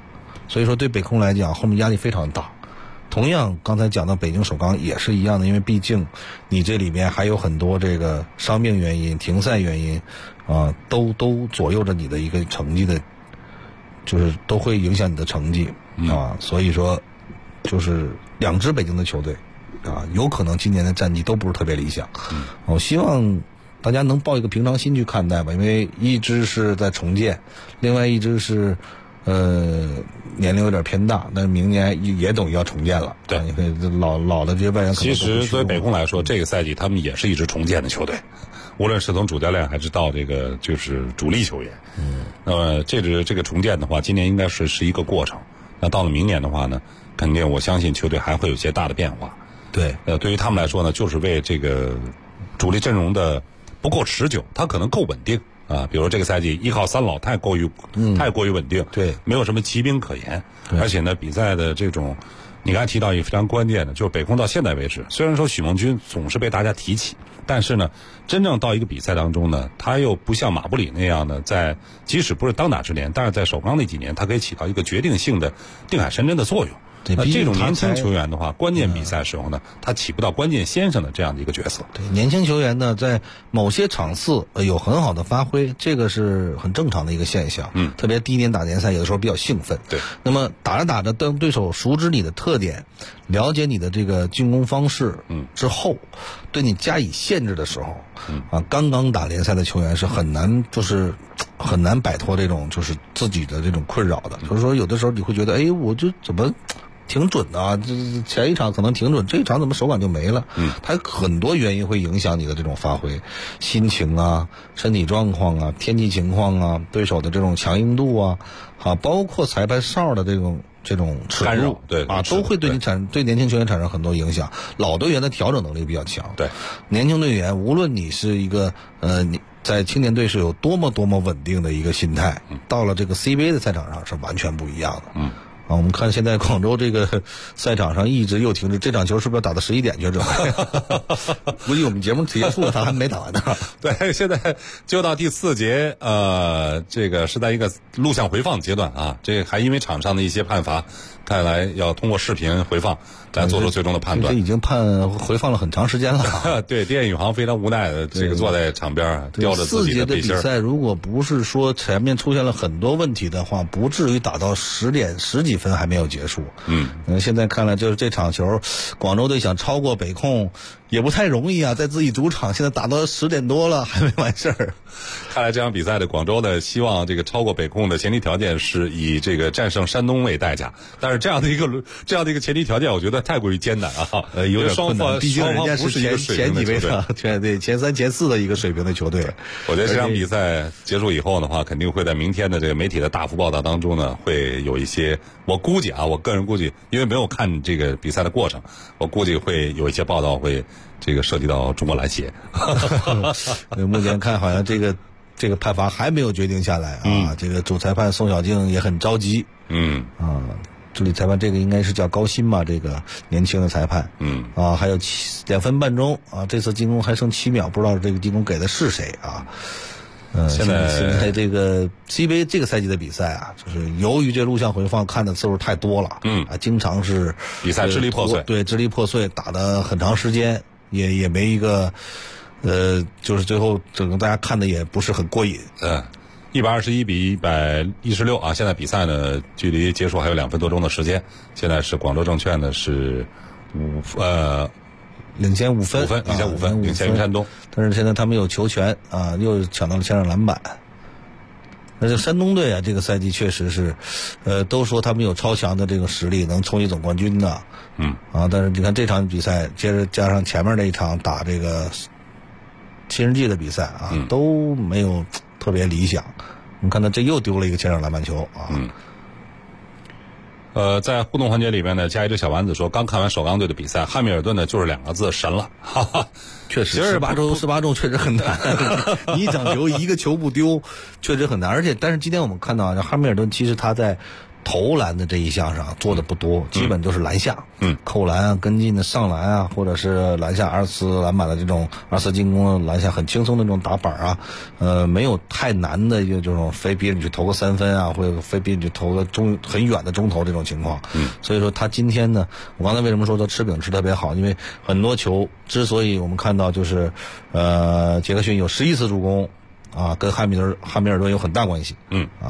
所以说对北控来讲，后面压力非常大。同样，刚才讲到北京首钢也是一样的，因为毕竟你这里面还有很多这个伤病原因、停赛原因，都左右着你的一个成绩的，就是都会影响你的成绩啊。所以说，就是2支北京的球队啊，有可能今年的战绩都不是特别理想。我希望大家能抱一个平常心去看待吧，因为一支是在重建，另外一支是。年龄有点偏大，但是明年也等于要重建了。 对， 老的这些外援可能其实作为北控来说，这个赛季他们也是一支重建的球队，无论是从主教练还是到这个就是主力球员。那么这个重建的话，今年应该是一个过程。那到了明年的话呢，肯定我相信球队还会有些大的变化。 对， 对于他们来说呢，就是为这个主力阵容的不够持久，它可能够稳定。比如这个赛季依靠3老太过于稳定， 对， 没有什么骑兵可言，而且呢，比赛的这种，你刚才提到一个非常关键的，就是北控到现在为止，虽然说许梦军总是被大家提起，但是呢，真正到一个比赛当中呢，他又不像马布里那样的即使不是当打之年，但是在首钢那几年，他可以起到一个决定性的定海神针的作用。那这种年轻球员的话，关键比赛时候呢，他起不到关键先生的这样的一个角色。 对，年轻球员呢，在某些场次有很好的发挥，这个是很正常的一个现象。特别第一年打联赛，有的时候比较兴奋。 对。 那么打着打着，当对手熟知你的特点，了解你的这个进攻方式，之后，对你加以限制的时候，刚刚打联赛的球员是很难摆脱这种就是自己的这种困扰的。就是说，有的时候你会觉得，哎，我就怎么挺准的啊，这前一场可能挺准，这一场怎么手感就没了？它有很多原因会影响你的这种发挥，心情啊、身体状况啊、天气情况啊、对手的这种强硬度啊，包括裁判哨的这种尺度， 对都会对年轻球员产生很多影响。老队员的调整能力比较强， 对年轻队员，无论你是一个你在青年队是有多么稳定的一个心态，到了这个 CBA 的赛场上是完全不一样的。我们看现在广州这个赛场上一直又停止，这场球是不是要打到11点去准备？估计我们节目结束了，他还没打完呢。 对，现在就到第4节，这个是在一个录像回放阶段啊，这个还因为场上的一些判罚，看来要通过视频回放来做出最终的判断。 这已经回放了很长时间了。 对，电宇航非常无奈的这个坐在场边叼着自己的背心。4节的比赛，如果不是说前面出现了很多问题的话，不至于打到10点10几分还没有结束。现在看来就是这场球，广州队想超过北控也不太容易啊，在自己主场现在打到10点多了还没完事儿。 看来这场比赛的广州的希望这个超过北控的前提条件是以这个战胜山东为代价，但是这样的一个前提条件，我觉得太过于艰难啊， 有点困难。毕竟人家是前几位的，对前3前4的一个水平的球队。 我觉得这场比赛结束以后的话，肯定会在明天的这个媒体的大幅报道当中呢，会有一些，我个人估计，因为没有看这个比赛的过程，我估计会有一些报道会这个涉及到中国篮协。 目前看好像这个判罚还没有决定下来啊。这个主裁判宋小静也很着急。助理裁判这个应该是叫高鑫吧，这个年轻的裁判。还有2分半钟啊，这次进攻还剩7秒，不知道这个进攻给的是谁啊？现在这个 CBA 这个赛季的比赛啊，就是由于这录像回放看的次数太多了，经常是比赛支离破碎， 对，支离破碎，打的很长时间，也没一个就是最后整个大家看的也不是很过瘾。 121比116啊！现在比赛呢，距离结束还有2分多钟的时间。现在是广州证券呢是领先5分， 领先于山东。 但是现在他们有球权啊，又抢到了前场篮板。那这山东队啊，这个赛季确实是，都说他们有超强的这个实力，能冲击总冠军的。但是你看这场比赛，接着加上前面那一场打这个新世纪的比赛啊，都没有特别理想。你看他这又丢了一个前场篮板球啊。 在互动环节里面呢，加一只小丸子说，刚看完首钢队的比赛，汉密尔顿呢就是2个字，神了。哈哈， 确实18中确实很难。你一场球一个球不丢，确实很难。但是今天我们看到汉密尔顿其实他在投篮的这一项上做的不多，基本都是篮下，扣篮啊、跟进的上篮啊，或者是篮下二次篮板的这种二次进攻的篮下很轻松的这种打板啊，没有太难的这种非逼着你去投个3分啊，或者非逼着你去投个很远的中投这种情况。所以说他今天呢，我刚才为什么说他吃饼吃特别好，因为很多球之所以我们看到就是杰克逊有11次助攻啊，跟汉密尔顿有很大关系。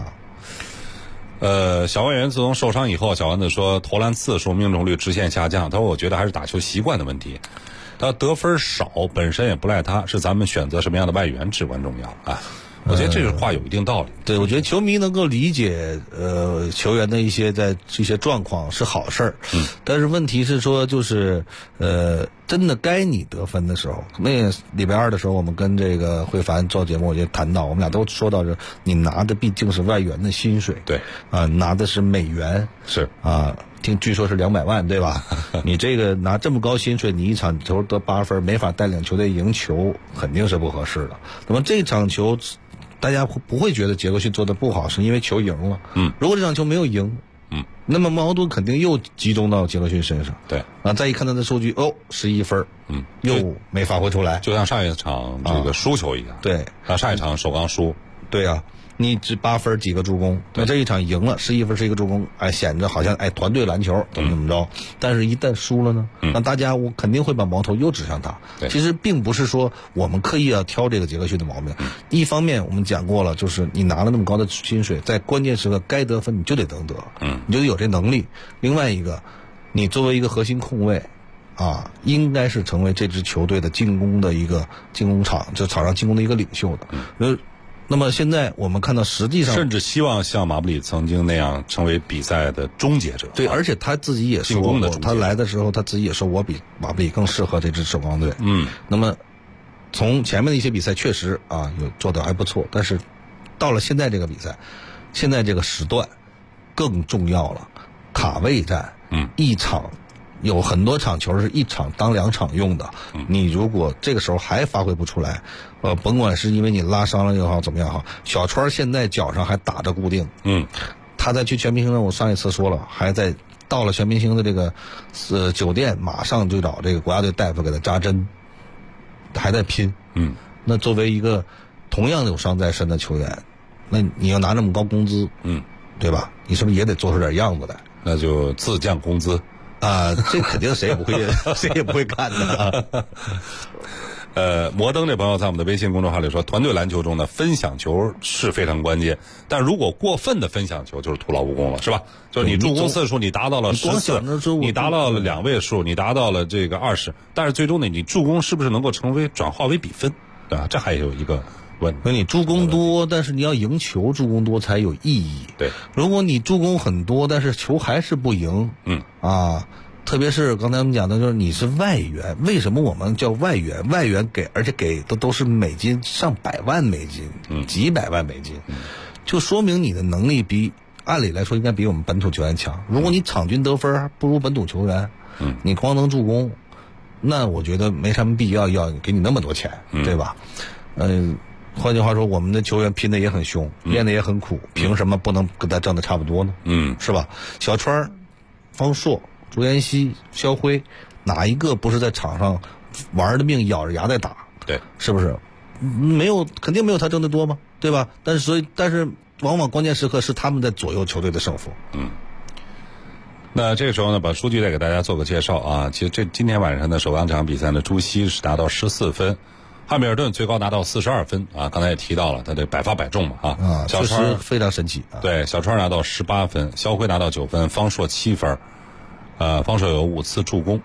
小外援自从受伤以后，小丸子说投篮次数命中率直线下降，他说我觉得还是打球习惯的问题，他得分少本身也不赖他，是咱们选择什么样的外援至关重要啊。我觉得这句话有一定道理。 对，我觉得球迷能够理解球员的一些状况是好事儿。但是问题是说就是真的该你得分的时候，那礼拜二的时候我们跟这个慧凡做节目也谈到，我们俩都说到你拿的毕竟是外援的薪水， 对拿的是美元， 是据说是200万，对吧？你这个拿这么高薪水，你一场球得8分，没法带领球队赢球，肯定是不合适的。那么这场球大家不会觉得杰克逊做的不好，是因为球赢了。如果这场球没有赢，那么矛盾肯定又集中到杰克逊身上。 对再一看他的数据，11分，又没发挥出来， 就像上一场这个输球一样。 对， 上一场首钢输。 对啊，你只8分几个助攻，那这一场赢了11分是一个助攻，显得好像团队篮球怎么着，但是一旦输了呢，那大家我肯定会把矛头又指向他。其实并不是说我们刻意要挑这个杰克逊的毛病，一方面我们讲过了，就是你拿了那么高的薪水，在关键时刻该得分你就得能得，你就得有这能力。另外一个，你作为一个核心控卫应该是成为这支球队的进攻的一个进攻场，就场上进攻的一个领袖的。那么现在我们看到，实际上甚至希望像马布里曾经那样成为比赛的终结者。 对，而且他自己也说过，他来的时候他自己也说，我比马布里更适合这支首钢队。那么从前面的一些比赛确实有做得还不错，但是到了现在这个比赛，现在这个时段更重要了，卡位战，一场。有很多场球是一场当2场用的，你如果这个时候还发挥不出来，甭管是因为你拉伤了也好怎么样好，小川现在脚上还打着固定，他在去全明星的，我上一次说了，还在到了全明星的这个酒店，马上就找这个国家队大夫给他扎针，还在拼，那作为一个同样有伤在身的球员，那你要拿那么高工资，对吧？你是不是也得做出点样子来？ 那就自降工资。 这肯定谁也不会干的。 摩登这朋友在我们的微信公众号里说，团队篮球中的分享球是非常关键，但如果过分的分享球就是徒劳无功了，是吧？就是你助攻次数你达到了14，你达到了2位数，你达到了这个20，但是最终呢，你助攻是不是能够转化为比分，对吧？这还有一个问题。 你助攻多，但是你要赢球，助攻多才有意义。 对， 如果你助攻很多，但是球还是不赢，特别是刚才我们讲的，就是你是外援，为什么我们叫外援？外援而且给的都是美金，上100万美金，几百万美金，就说明你的能力按理来说应该比我们本土球员强。如果你场均得分不如本土球员，你光能助攻，那我觉得没什么必要给你那么多钱，对吧？换句话说，我们的球员拼的也很凶，练的也很苦，凭什么不能跟他挣的差不多呢？是吧？小川、方硕、朱彦西、肖辉，哪一个不是在场上玩的命，咬着牙在打？ 对， 是不是？肯定没有他挣得多嘛，对吧？但是往往关键时刻是他们在左右球队的胜负。 那这个时候呢，把数据再给大家做个介绍啊。其实今天晚上的首钢这场比赛呢，朱熹是达到14分。汉密尔顿最高拿到42分啊，刚才也提到了他这百发百中嘛小川非常神奇。 对，小川拿到18分，肖辉拿到9分，方硕7分，方硕有5次助攻，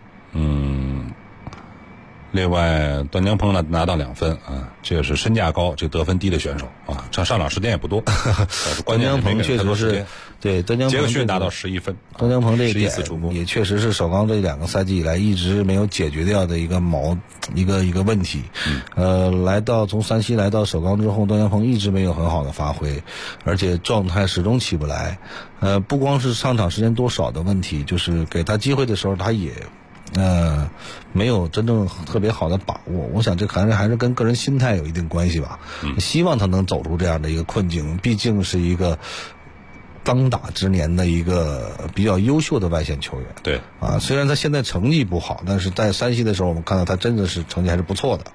另外段江鹏呢拿到2分这也是身价高，这得分低的选手上场时间也不多。 段江鹏确实是对段江鹏， 杰克逊拿到11分， 段江鹏这一点 11次助攻也确实是首钢这2个赛季以来一直没有解决掉的一个问题。从山西来到首钢之后，段江鹏一直没有很好的发挥，而且状态始终起不来。不光是上场时间多少的问题，就是给他机会的时候他也没有真正特别好的把握。我想这还是跟个人心态有一定关系吧。希望他能走出这样的一个困境，毕竟是一个当打之年的一个比较优秀的外线球员。 对啊，虽然他现在成绩不好，但是在山西的时候，我们看到他真的是成绩还是不错的。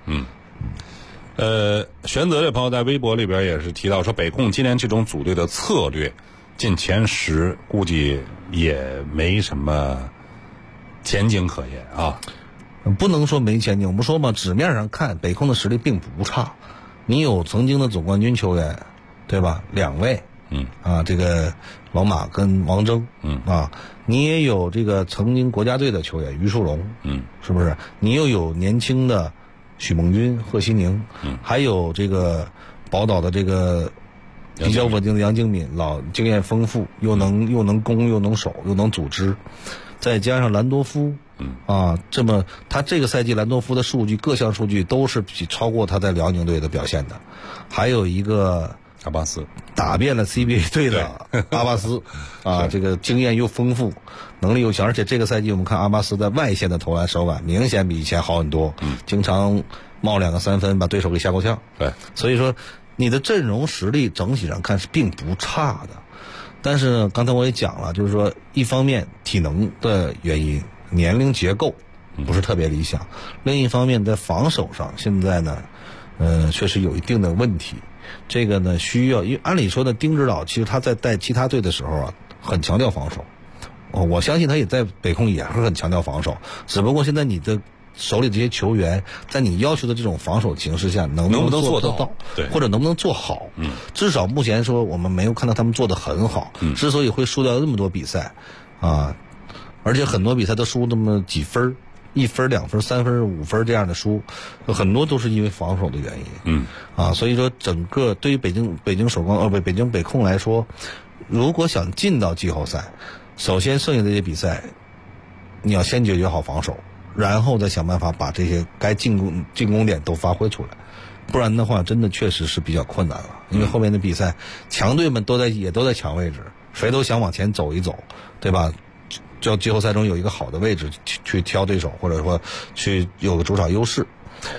玄泽这朋友在微博里边也是提到说，北控今年这种组队的策略进前10，估计也没什么前景可言啊。 不能说没前景，我们说嘛，纸面上看北控的实力并不差，你有曾经的总冠军球员，对吧？2位，这个老马跟王铮，你也有这个曾经国家队的球员于树龙，是不是？你又有年轻的许梦军、贺西宁，还有这个宝岛的这个比较稳定的杨敬敏，老经验丰富，又能攻又能守又能组织，再加上兰多夫，他这个赛季兰多夫的数据各项数据都是超过他在辽宁队的表现的，还有一个阿巴斯打遍了 CBA 队的阿巴斯这个经验又丰富，能力又强，而且这个赛季我们看阿巴斯在外线的投篮手感明显比以前好很多，经常冒2个3分把对手给吓够呛。 对， 所以说你的阵容实力整体上看是并不差的，但是呢，刚才我也讲了，就是说一方面体能的原因，年龄结构不是特别理想，另一方面在防守上现在呢确实有一定的问题。这个呢需要，因为按理说呢，丁指导其实他在带其他队的时候很强调防守，我相信他也在北控也是很强调防守，只不过现在你的手里这些球员在你要求的这种防守形势下能不能做得到， 对， 或者能不能做好，至少目前说我们没有看到他们做得很好，之所以会输掉那么多比赛而且很多比赛都输那么几分，1分、2分、3分、5分这样的输，很多都是因为防守的原因。所以说整个对于北京首钢北京北控来说，如果想进到季后赛，首先剩下的这些比赛，你要先解决好防守，然后再想办法把这些该进攻点都发挥出来，不然的话，真的确实是比较困难了。因为后面的比赛，强队们也都在抢位置，谁都想往前走一走，对吧？叫季后赛中有一个好的位置去挑对手，或者说去有个主场优势。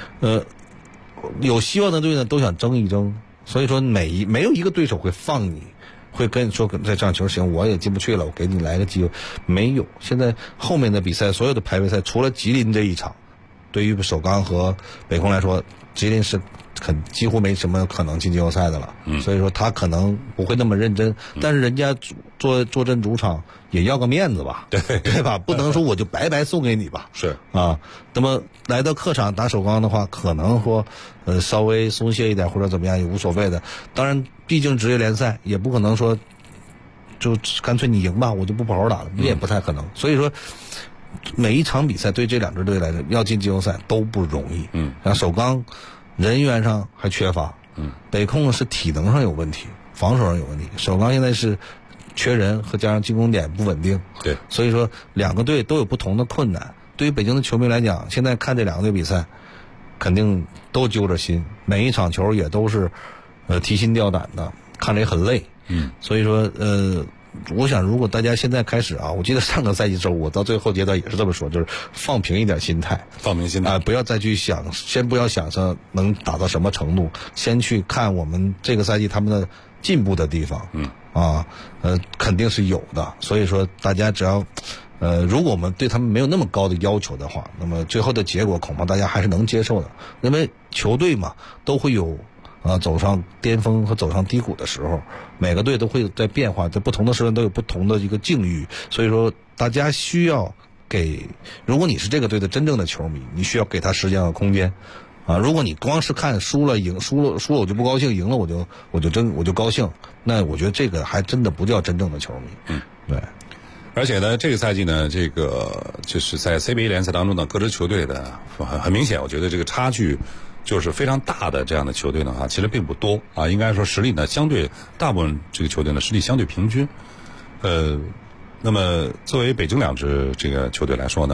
有希望的队呢都想争一争，所以说没有一个对手会放你，会跟你说在这样球行我也进不去了，我给你来个机会，没有。现在后面的比赛，所有的排位赛除了吉林这一场，对于首钢和北控来说，吉林是几乎没什么可能进季后赛的了，所以说他可能不会那么认真，但是人家坐镇主场也要个面子吧，对吧？不能说我就白白送给你吧。 是那么来到客场打首钢的话，可能说稍微松懈一点或者怎么样也无所谓的。当然，毕竟职业联赛也不可能说就干脆你赢吧，我就不好好打了，也不太可能。所以说，每一场比赛对这2支队来说，要进季后赛都不容易。像首钢人员上还缺乏，北控是体能上有问题，防守上有问题。首钢现在是缺人和加上进攻点不稳定， 对， 所以说2个队都有不同的困难。对于北京的球迷来讲，现在看这2个队比赛，肯定都揪着心，每一场球也都是提心吊胆的，看着也很累。所以说我想如果大家现在开始我记得上个赛季之后，我到最后阶段也是这么说，就是放平一点心态，不要再去想，先不要想着能打到什么程度，先去看我们这个赛季他们的进步的地方，肯定是有的。所以说大家只要如果我们对他们没有那么高的要求的话，那么最后的结果恐怕大家还是能接受的，因为球队嘛都会有走上巅峰和走上低谷的时候，每个队都会在变化，在不同的时段都有不同的一个境遇，所以说大家需要如果你是这个队的真正的球迷，你需要给他时间和空间如果你光是看输了我就不高兴，赢了我就高兴，那我觉得这个还真的不叫真正的球迷。对。 而且呢，这个赛季呢，这个就是在 CBA 联赛当中的各支球队的很明显，我觉得这个差距就是非常大的这样的球队的话，其实并不多应该说实力呢相对大部分这个球队呢实力相对平均。那么作为北京2支这个球队来说呢，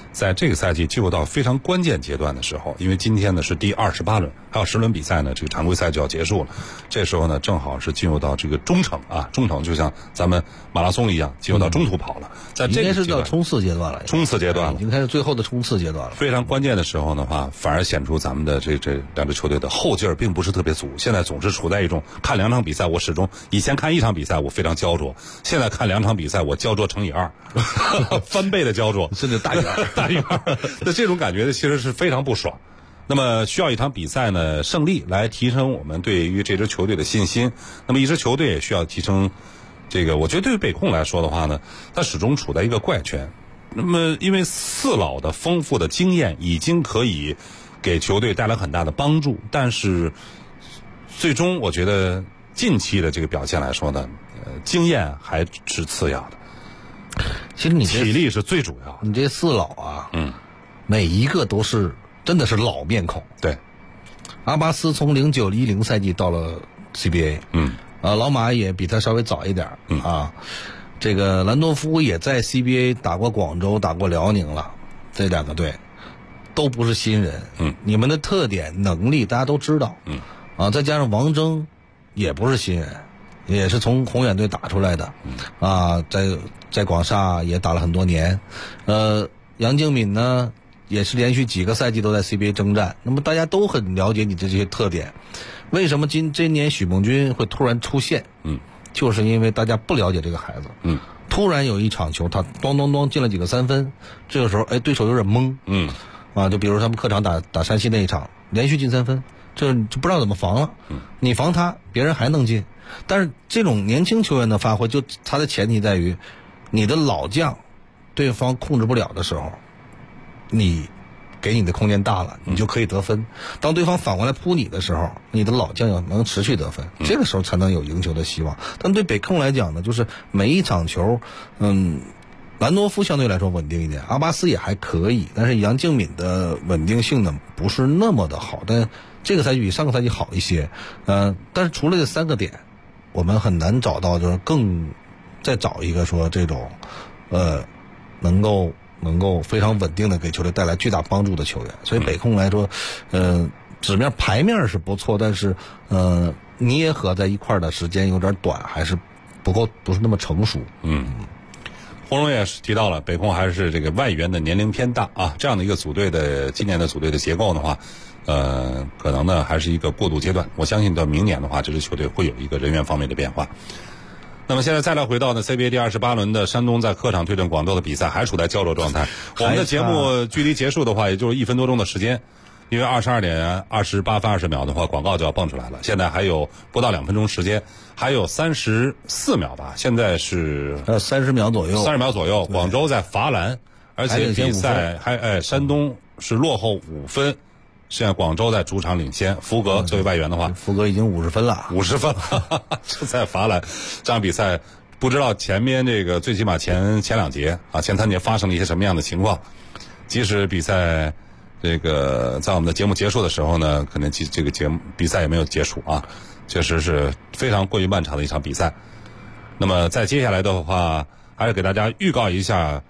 在这个赛季进入到非常关键阶段的时候，因为今天呢是第28轮，还有10轮比赛呢，这个常规赛就要结束了。这时候呢，正好是进入到这个中程啊，中程就像咱们马拉松一样，进入到中途跑了。在这个应该是到冲刺阶段了， 冲刺阶段了， 已经开始最后的冲刺阶段了。 非常关键的时候的话，反而显出咱们的这两支球队的后劲儿并不是特别足。现在总是处在一种看2场比赛，我始终以前看1场比赛我非常焦灼，现在看2场比赛我焦灼乘以2，翻倍的焦灼， 甚至大于2， 大于2。那这种感觉其实是非常不爽。那么需要一场比赛呢胜利来提升我们对于这支球队的信心。那么一支球队也需要提升这个，我觉得对于北控来说的话呢，他始终处在一个怪圈。那么因为4老的丰富的经验已经可以给球队带来很大的帮助，但是最终我觉得近期的这个表现来说呢，经验还是次要的。 其实你体力是最主要的。 你这4老啊，每一个都是真的是老面孔。 对， 阿巴斯从09-10赛季到了 CBA， 老马也比他稍微早一点，啊，这个兰多夫也在 CBA 打过广州，打过辽宁了，这2个队都不是新人，你们的特点能力大家都知道，啊，再加上王铮也不是新人，也是从宏远队打出来的，啊，在广厦也打了很多年，杨敬敏呢也是连续几个赛季都在 CBA 征战，那么大家都很了解你的这些特点。为什么今年许梦军会突然出现？就是因为大家不了解这个孩子。突然有一场球，他咚咚咚进了几个3分，这个时候对手有点懵。就比如他们客场打山西那一场，连续进3分，这就不知道怎么防了。你防他，别人还能进。但是这种年轻球员的发挥，就他的前提在于，你的老将对方控制不了的时候，你给你的空间大了，你就可以得分。当对方反过来扑你的时候，你的老将要能持续得分，这个时候才能有赢球的希望。但对北控来讲呢，就是每一场球，兰多夫相对来说稳定一点，阿巴斯也还可以，但是杨敬敏的稳定性呢不是那么的好，但这个赛季比上个赛季好一些。但是除了这3个点，我们很难找到就是再找一个说这种能够非常稳定的给球队带来巨大帮助的球员。所以北控来说，纸面牌面是不错，但是捏合在一块的时间有点短，还是不是那么成熟。 洪荣也是提到了北控还是这个外援的年龄偏大啊，这样的一个组队的今年的组队的结构的话，可能呢还是一个过渡阶段。我相信到明年的话，这支球队会有一个人员方面的变化。那么现在再来回到呢 CBA 第28轮的山东在客场对阵广州的比赛，还处在焦灼状态。我们的节目距离结束的话，也就是1分多钟的时间。因为22点28分20秒的话，广告就要蹦出来了。现在还有不到2分钟时间，还有34秒吧。现在是 30秒左右。30 秒左右，广州在罚篮，而且比赛山东是落后5分。现在广州在主场领先，福格作为外援的话， 福格已经50分了 ，50分了，就在罚篮。这场比赛不知道前面这个最起码前2节啊，前3节发生了一些什么样的情况。即使比赛这个在我们的节目结束的时候呢，可能这个节目比赛也没有结束啊，确实是非常过于漫长的一场比赛。那么在接下来的话，还是给大家预告一下，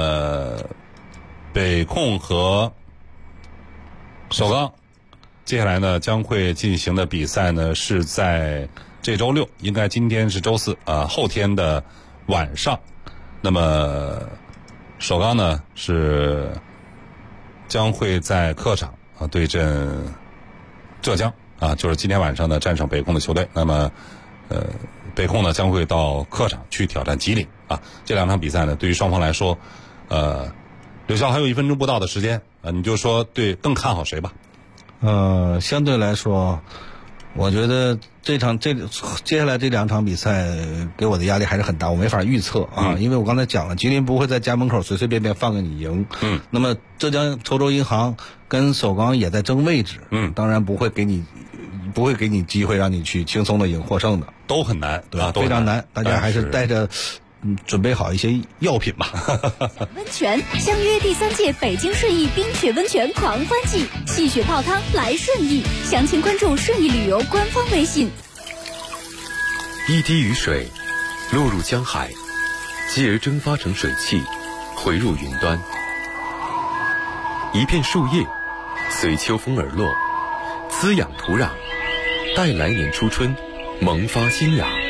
北控和首钢接下来呢将会进行的比赛呢是在这周6，应该今天是周4啊，后天的晚上。那么首钢呢是将会在客场啊对阵浙江啊，就是今天晚上呢战胜北控的球队。那么北控呢将会到客场去挑战吉林啊。这2场比赛呢对于双方来说，刘潇还有1分钟不到的时间啊，你就说对更看好谁吧？ 相对来说，我觉得接下来这2场比赛给我的压力还是很大，我没法预测啊，因为我刚才讲了，吉林不会在家门口随随便便放给你赢。那么浙江稠州银行跟首钢也在争位置，当然不会给你机会让你去轻松的赢获胜的， 都很难，对吧？ 非常难，大家还是带着准备好一些药品吧。 温泉相约第3届北京顺义冰雪温泉狂欢季，戏雪泡汤来顺义，详情关注顺义旅游官方微信。 一滴雨水落入江海，继而蒸发成水汽，回入云端。 一片树叶随秋风而落，滋养土壤，待来年初春萌发新芽。